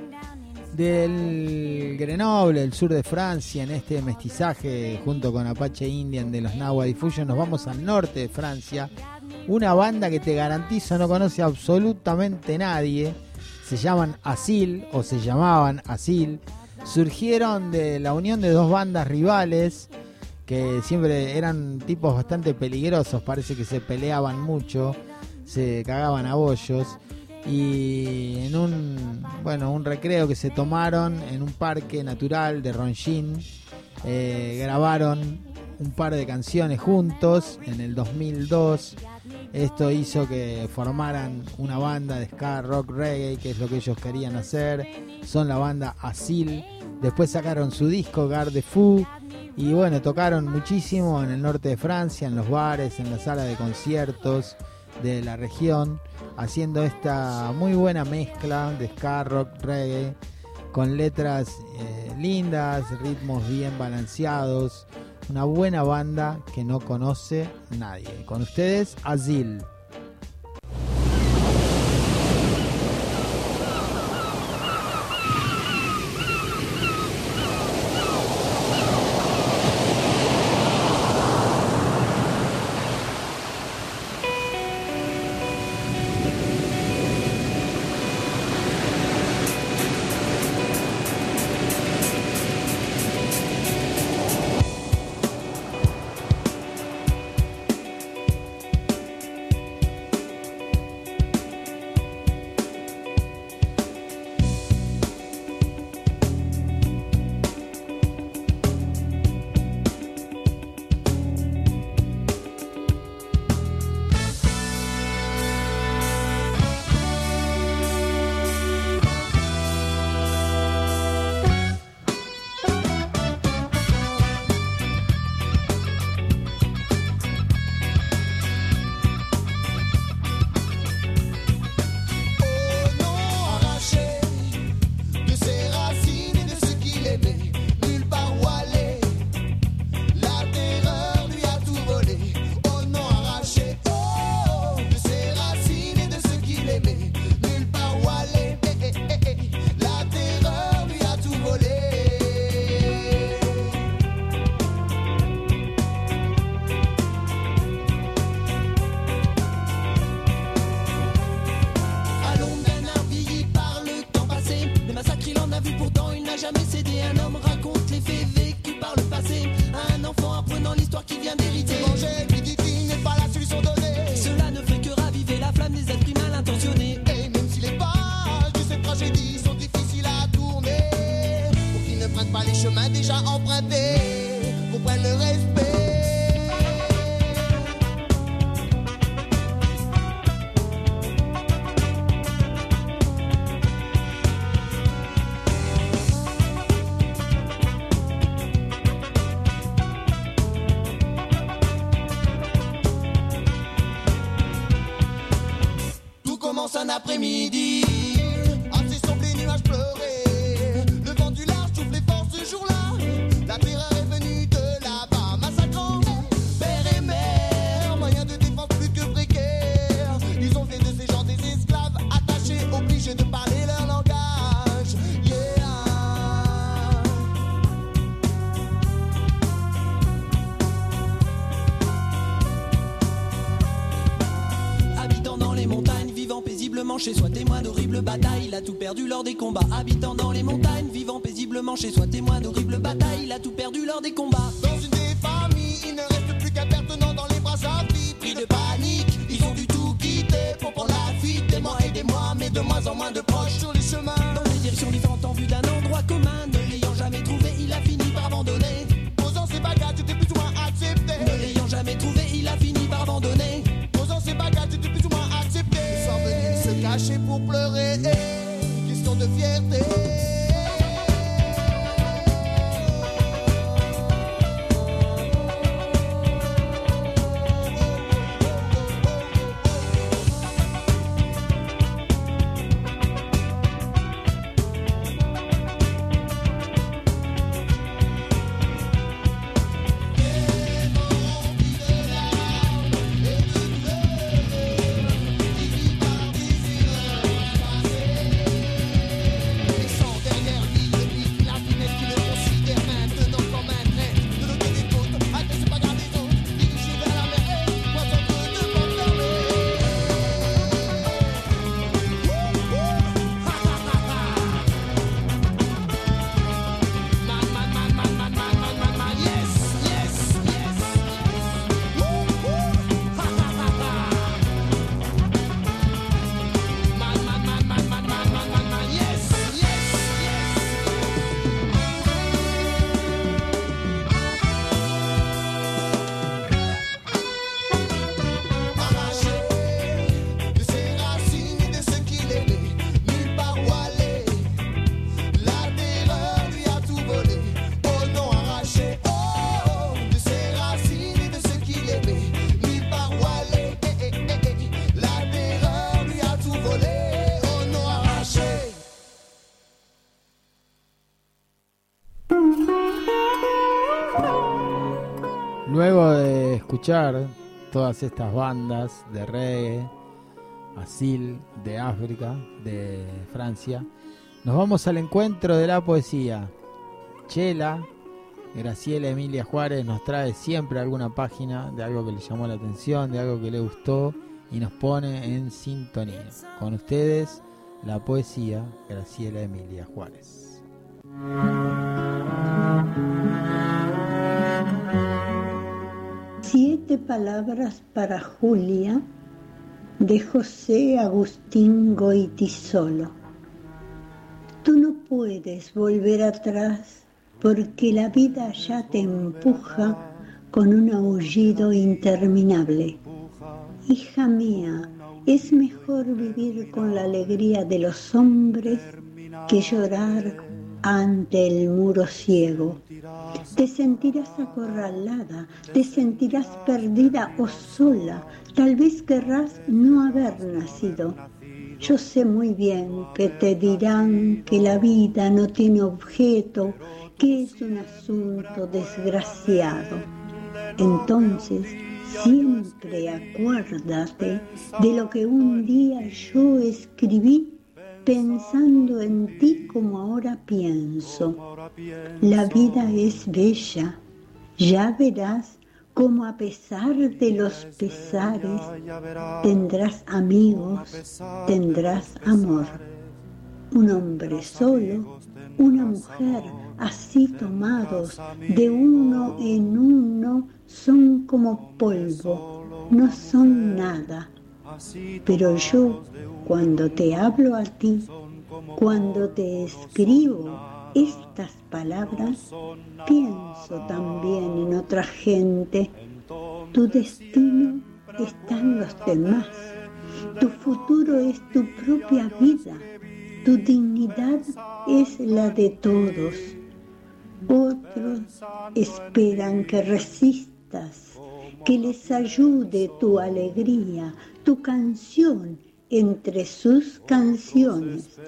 Del Grenoble, del sur de Francia, en este mestizaje junto con Apache Indian de los Nahua Diffusion, nos vamos al norte de Francia. Una banda que te garantizo no conoce absolutamente nadie. se llaman Asil, o se llamaban Asil, surgieron de la unión de dos bandas rivales que siempre eran tipos bastante peligrosos, parece que se peleaban mucho, se cagaban a bollos, y en un recreo que se tomaron en un parque natural de Rongin, grabaron un par de canciones juntos en el 2002. Esto hizo que formaran una banda de ska, rock, reggae, que es lo que ellos querían hacer. Son la banda Asil. Después sacaron su disco Garde Fou y bueno, tocaron muchísimo en el norte de Francia, en los bares, en las salas de conciertos de la región, haciendo esta muy buena mezcla de ska, rock, reggae, con letras lindas, ritmos bien balanceados. Una buena banda que no conoce nadie. Con ustedes, Asil. Un après-midi, assis sur les nuages pleurés, le vent du large souffle les forces ce jour-là. La terreur est venue de là-bas, massacrant père et mère, moyen de défense plus que précaire. Ils ont fait de ces gens des esclaves, attachés, obligés de parler leur langage. Yeah. Habitant dans les montagnes, vivant paisiblement chez soi, témoin d'horribles batailles, il a tout perdu lors des combats. Habitant dans les montagnes, vivant paisiblement chez soi, témoin d'horribles batailles, il a tout perdu lors des combats. Dans une des familles, il ne reste plus qu'un père tenant dans les bras sa fille. Pris de panique, ils ont dû tout quitter pour prendre la fuite. Des mois, mais de moins en moins de proches sur les chemins, dans des directions différentes en vue d'un endroit commun. Ne l'ayant jamais trouvé, il a fini par abandonner. Posant ses bagages, était plus ou moins accepté. Ne l'ayant jamais trouvé, il a fini par abandonner. Posant ses bagages, était plus ou moins accepté. Sans venir se cacher pour pleurer, question de fierté. Luego de escuchar todas estas bandas de reggae, Asil, de África, de Francia, nos vamos al encuentro de la poesía. Chela, Graciela Emilia Juárez, nos trae siempre alguna página de algo que le llamó la atención, de algo que le gustó y nos pone en sintonía. Con ustedes, la poesía, Graciela Emilia Juárez. 7 palabras para Julia, de José Agustín Goytisolo. Tú no puedes volver atrás porque la vida ya te empuja con un aullido interminable. Hija mía, es mejor vivir con la alegría de los hombres que llorar ante el muro ciego. Te sentirás acorralada, te sentirás perdida o sola, tal vez querrás no haber nacido. Yo sé muy bien que te dirán que la vida no tiene objeto, que es un asunto desgraciado. Entonces, siempre acuérdate de lo que un día yo escribí pensando en ti como ahora pienso. La vida es bella, ya verás cómo a pesar de los pesares tendrás amigos, tendrás amor. Un hombre solo, una mujer así tomados de uno en uno son como polvo, no son nada. Pero yo, cuando te hablo a ti, cuando te escribo estas palabras, pienso también en otra gente. Tu destino está en los demás. Tu futuro es tu propia vida. Tu dignidad es la de todos. Otros esperan que resistas, que les ayude tu alegría, tu canción entre sus canciones.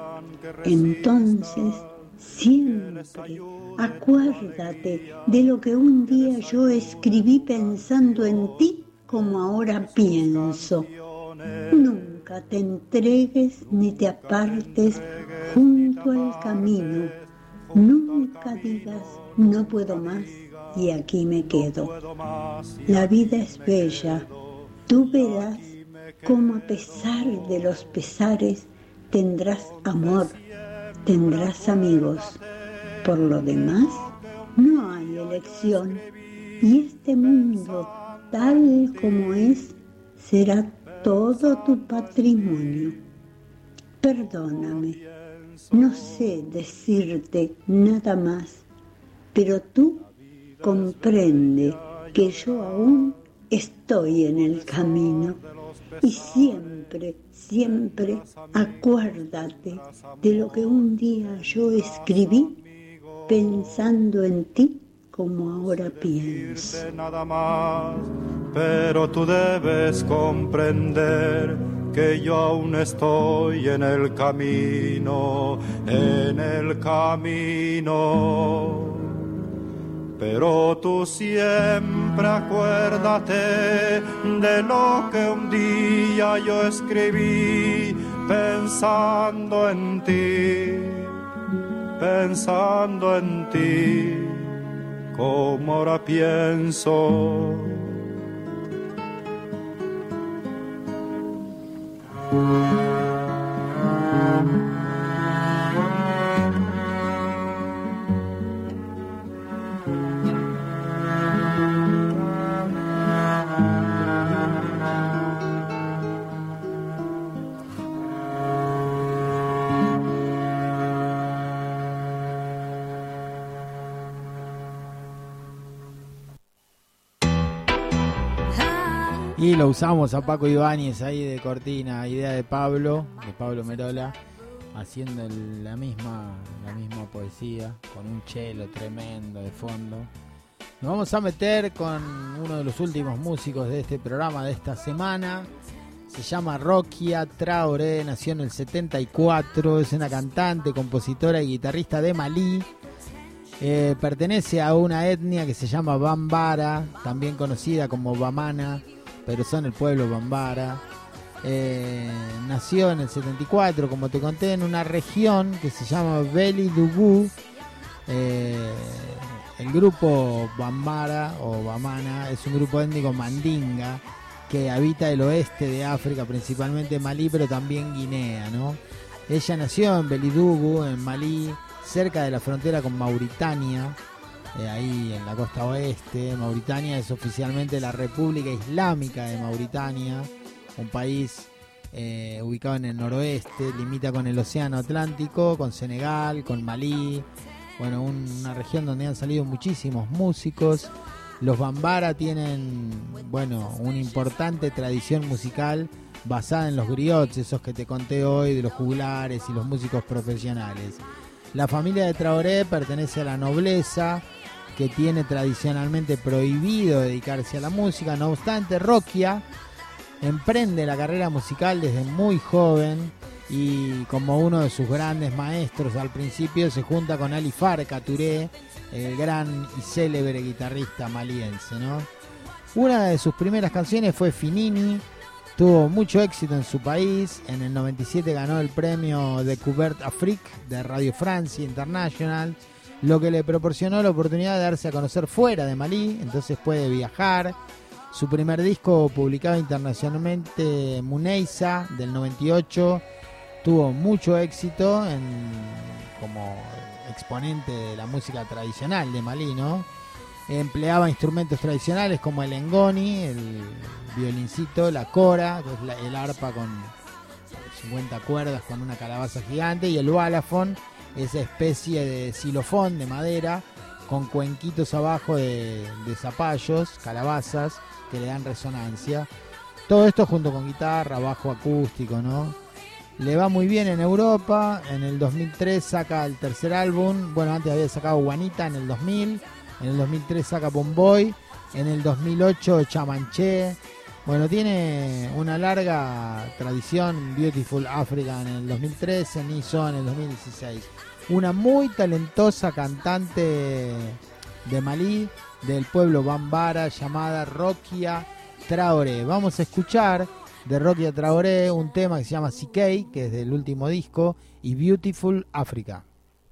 Entonces, siempre acuérdate de lo que un día yo escribí pensando en ti como ahora pienso. Nunca te entregues ni te apartes junto al camino. Nunca digas no puedo más y aquí me quedo. La vida es bella. Tú verás cómo a pesar de los pesares tendrás amor, tendrás amigos. Por lo demás, no hay elección. Y este mundo, tal como es, será todo tu patrimonio. Perdóname, no sé decirte nada más, pero tú comprende que yo aún estoy en el camino. Y siempre, siempre acuérdate de lo que un día yo escribí pensando en ti como ahora pienso. Nada más, pero tú debes comprender que yo aún estoy en el camino, en el camino. Pero tú siempre acuérdate de lo que un día yo escribí pensando en ti, como ahora pienso. Y lo usamos a Paco Ibáñez ahí de cortina, idea de Pablo Merola, haciendo la misma poesía, con un cello tremendo de fondo. Nos vamos a meter con uno de los últimos músicos de este programa de esta semana. Se llama Rokia Traoré, nació en el 74, es una cantante, compositora y guitarrista de Malí. Pertenece a una etnia que se llama Bambara, también conocida como Bamana, pero son el pueblo Bambara. Nació en el 74, como te conté, en una región que se llama Beli-Dugu. El grupo Bambara o Bamana es un grupo étnico mandinga que habita el oeste de África, principalmente Malí, pero también Guinea, ¿no? Ella nació en Beli-Dugu, en Malí, cerca de la frontera con Mauritania, ahí en la costa oeste. Mauritania es oficialmente la República Islámica de Mauritania, un país ubicado en el noroeste, limita con el Océano Atlántico, con Senegal, con Malí. Bueno, una región donde han salido muchísimos músicos. Los Bambara tienen, bueno, una importante tradición musical basada en los griots, esos que te conté hoy, de los juglares y los músicos profesionales. La familia de Traoré pertenece a la nobleza, que tiene tradicionalmente prohibido dedicarse a la música. No obstante, Rokia emprende la carrera musical desde muy joven y como uno de sus grandes maestros al principio se junta con Ali Farka Touré, el gran y célebre guitarrista maliense, ¿no? Una de sus primeras canciones fue Finini, tuvo mucho éxito en su país. En el 97 ganó el premio Découverte Afrique de Radio France International, lo que le proporcionó la oportunidad de darse a conocer fuera de Malí, entonces puede viajar. Su primer disco publicado internacionalmente, Muneisa, del 98, tuvo mucho éxito como exponente de la música tradicional de Malí, ¿no? Empleaba instrumentos tradicionales como el engoni, el violincito, la cora, que es el arpa con 50 cuerdas con una calabaza gigante, y el balafón, esa especie de xilofón de madera con cuenquitos abajo de zapallos, calabazas, que le dan resonancia. Todo esto junto con guitarra, bajo acústico, ¿no? Le va muy bien en Europa. En el 2003 saca el tercer álbum. Bueno, antes había sacado Juanita en el 2000. En el 2003 saca Bomboy. En el 2008 Chamanché. Bueno, tiene una larga tradición. Beautiful Africa en el 2013, Niso en el 2016. Una muy talentosa cantante de Malí, del pueblo Bambara, llamada Rokia Traoré. Vamos a escuchar de Rokia Traoré un tema que se llama CK, que es del último disco, y Beautiful Africa.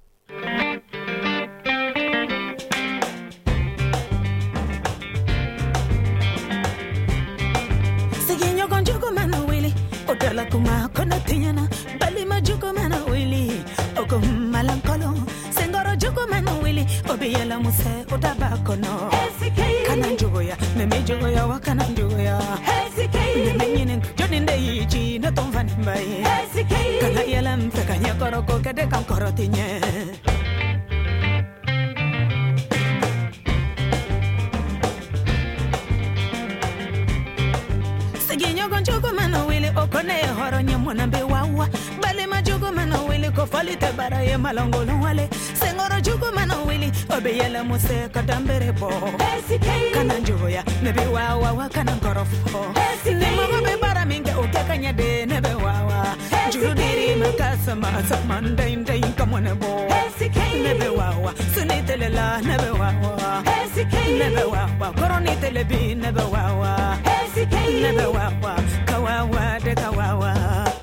Seguinho con Jugo Mano Willy, o la kuma con la tiana, Balima Jugo Mano Willy, o con Malancolo, Sengoro Jugo Mano Willy, o Biela Muse, o Tabaco no. Kanan Jugoya, Meme Jugoya, Wakanan Jugoya. Jonin de Ichi, no Tom Van Bay. Kana Yalam, Pekanya Koroko, Kadekam Korotinye. Seguinho con Jugo Mano Willy, o Kone Horonya Monambe Wawa. Balema Jugo Mano Willy, Kofalite Baraye Malongolo Wale. Sengoro Jugo Mano Willy, Obeyela Muse, Kadambere Bo. Kanan Jugoya, Nebe Wawa, Kanan Korofo. Nemo be bara minga o kanya de nebe wawa. Jurudiri makasa masa mandai ndai kamone bo. Nebe wawa, sunitele la nebe wawa. Nebe wawa, koronitele bi nebe wawa. Nebe wawa, kawawa de kawawa.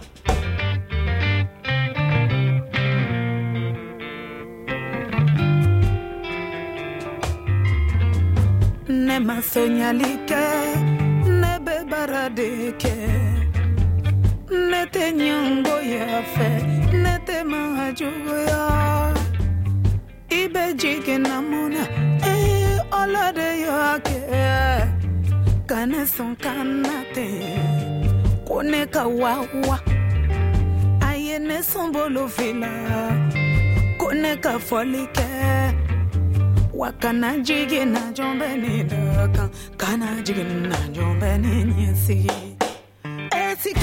Nema soñalike. Baradeke nete nyango ya fe nete mahajugo ya ibe jike namuna ola de yake kane son kanate kone kawawa ayene son bolo fila kone ka folike wakana jige na jombe ni daka kana jige na jombe ni nyesi SK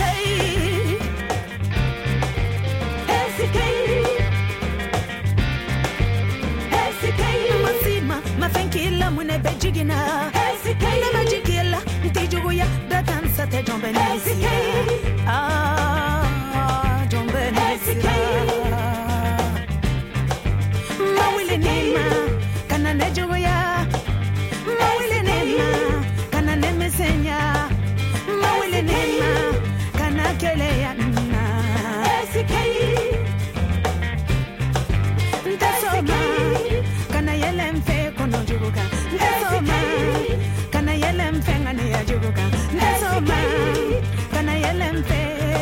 masima mafenkila mune bejigina na majigila ntijugo ya datansa te jombe ni jombe ni mawili nima nejuya mawile nema kana nemesenya mawile nema kana keleya na ntasoma kana yelemfe kono juguka ntasoma kana yelemfe ngani ya juguka ntasoma kana yelemfe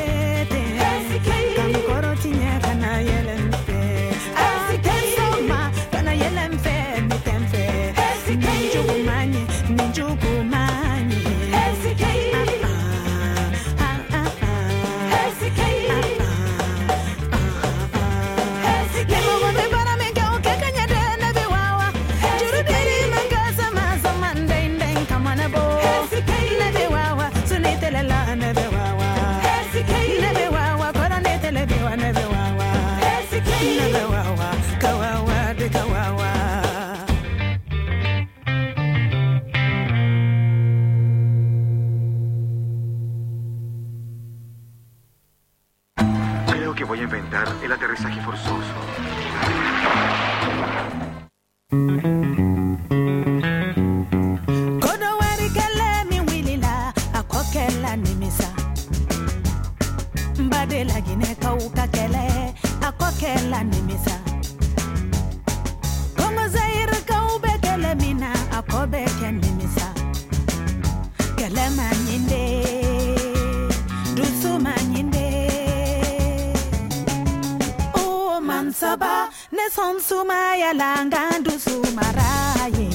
kankoro tinya kana yelemfe ntasoma kana yelemfe mitemfe ninjugumanyi Creo que voy a inventar el aterrizaje forzoso. Badela gine kauka kele akokela nimisa Kongo zaire kaube kele mina akobe nimisa Kele manyinde dusu manyinde O mansaba ne sonsuma ya langa dusu maraye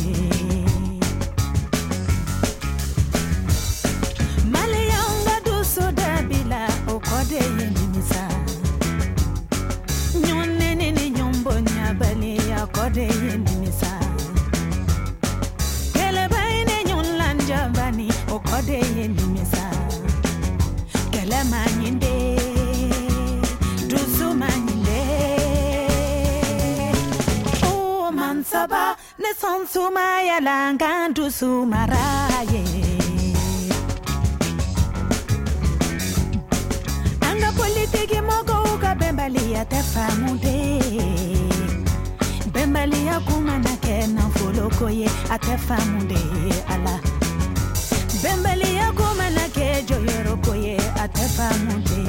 Malayanga dusu dabila okode yenimisa Nyone nini nyombo nyabale akode yenimisa Kele baine nyonlanja bani okode yenimisa Kele manyinde dusu manyinde O mansaba ne sonsuma ya langa dusu maraye Politiki mogo uka bembali ya tefamude Bembali ya kumana kena foloko ye atefamude ala Bembali ya kumana ke joyoroko ye atefamude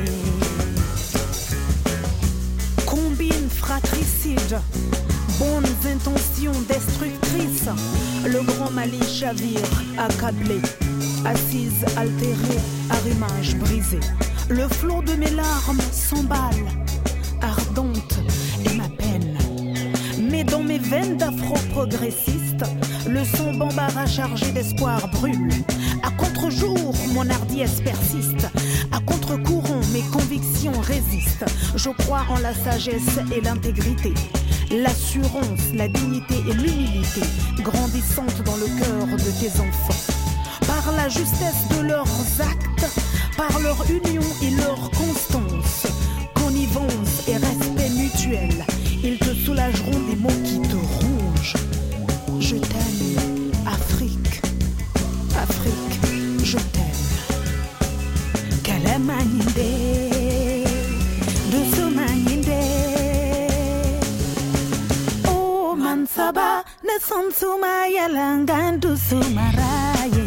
Combine fratricide Bonnes intentions destructrices Le grand Mali chavire, accablé Assise, altérée, arrimage brisé Le flot de mes larmes s'emballe, ardente est ma peine. Mais dans mes veines d'afro-progressiste, le son bambara chargé d'espoir brûle. À contre-jour, mon hardiesse persiste. À contre-courant, mes convictions résistent. Je crois en la sagesse et l'intégrité. L'assurance, la dignité et l'humilité grandissantes dans le cœur de tes enfants. Par la justesse de leurs actes, par leur union et leur constance, connivence et respect mutuel, ils te soulageront des maux qui te rongent. Je t'aime, Afrique, Afrique, je t'aime. Kalamanyinde, Dusumanyinde, Oh Mansaba, Nesansuma Yalangan Dusumaraye.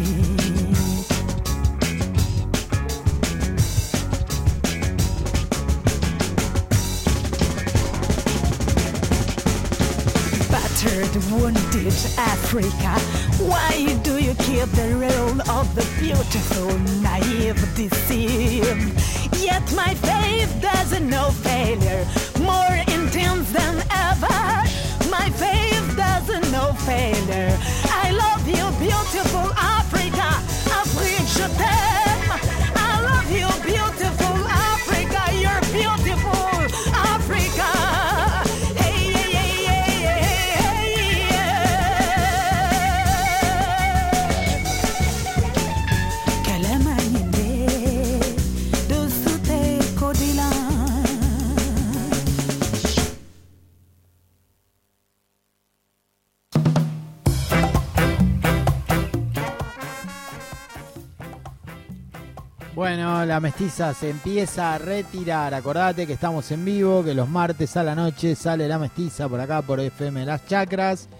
Wounded Africa, why do you keep the role of the beautiful, naive, deceived? Yet my faith doesn't know failure, more intense than ever. My faith doesn't know failure. I love you, beautiful Africa. Afrique, je t'aime. I love you, beautiful Africa. You're beautiful, Africa. Bueno, la mestiza se empieza a retirar. Acordate que estamos en vivo, que los martes a la noche sale la mestiza por acá por FM Las Chacras.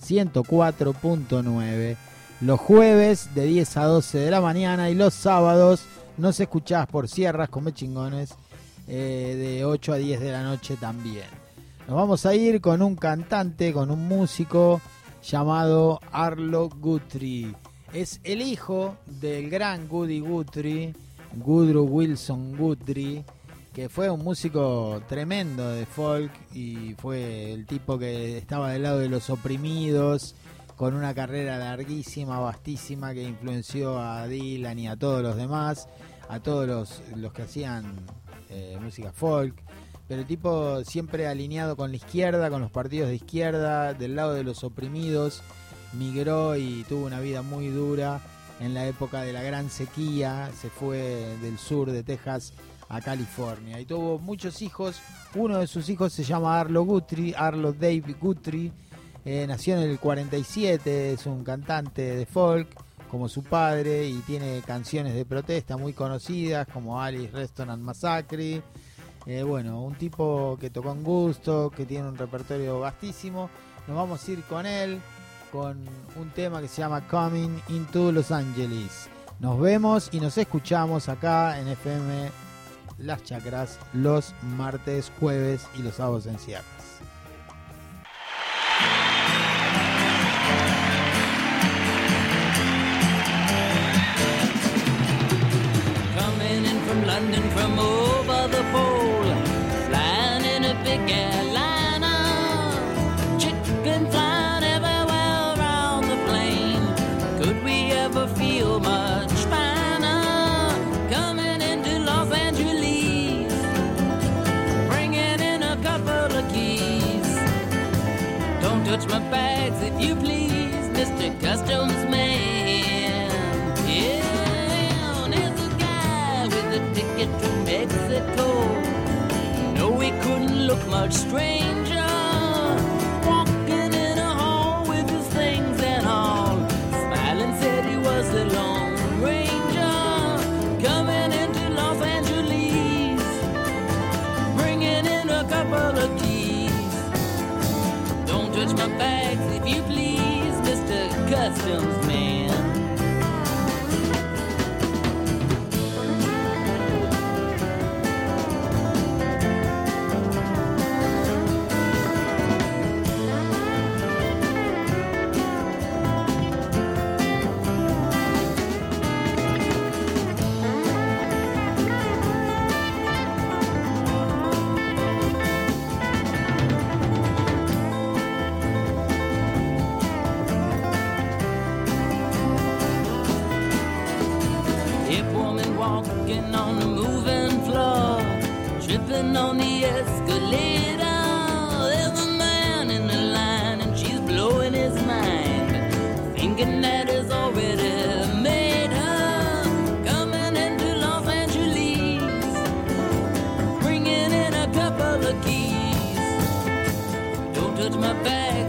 104.9. Los jueves de 10 a 12 de la mañana y los sábados nos escuchás por Sierras Come Chingones de 8 a 10 de la noche también. Nos vamos a ir con un cantante, con un músico llamado Arlo Guthrie. Es el hijo del gran Woody Guthrie, Woodrow Wilson Guthrie, que fue un músico tremendo de folk y fue el tipo que estaba del lado de los oprimidos, con una carrera larguísima, vastísima, que influenció a Dylan y a todos los demás, a todos los que hacían música folk. Pero el tipo siempre alineado con la izquierda, con los partidos de izquierda, del lado de los oprimidos, migró y tuvo una vida muy dura en la época de la gran sequía. Se fue del sur de Texas a California y tuvo muchos hijos. Uno de sus hijos se llama Arlo Guthrie, Arlo David Guthrie. Nació en el 47, es un cantante de folk como su padre y tiene canciones de protesta muy conocidas como Alice Restaurant Massacre. Bueno, un tipo que tocó en gusto, que tiene un repertorio vastísimo. Nos vamos a ir con él, con un tema que se llama Coming into Los Angeles. Nos vemos y nos escuchamos acá en FM Las Chacras los martes, jueves y los sábados en Sierras. Coming in from London from over the pole, flying in a big airliner, chicken flying everywhere around the plane. Could we ever feel much finer? Coming into Los Angeles, bringing in a couple of keys. Don't touch my bags if you please, Mr. Customs Man. Yeah. Ticket to Mexico. No, we couldn't look much stranger, walking in a hall with his things and all. Smiling said he was the Lone Ranger, coming into Los Angeles, bringing in a couple of keys. Don't touch my bags if you please, Mr. Customs Man. On the escalator, there's a man in the line and she's blowing his mind, thinking that it's already made her. Coming into Los Angeles, bringing in a couple of keys. Don't touch my bag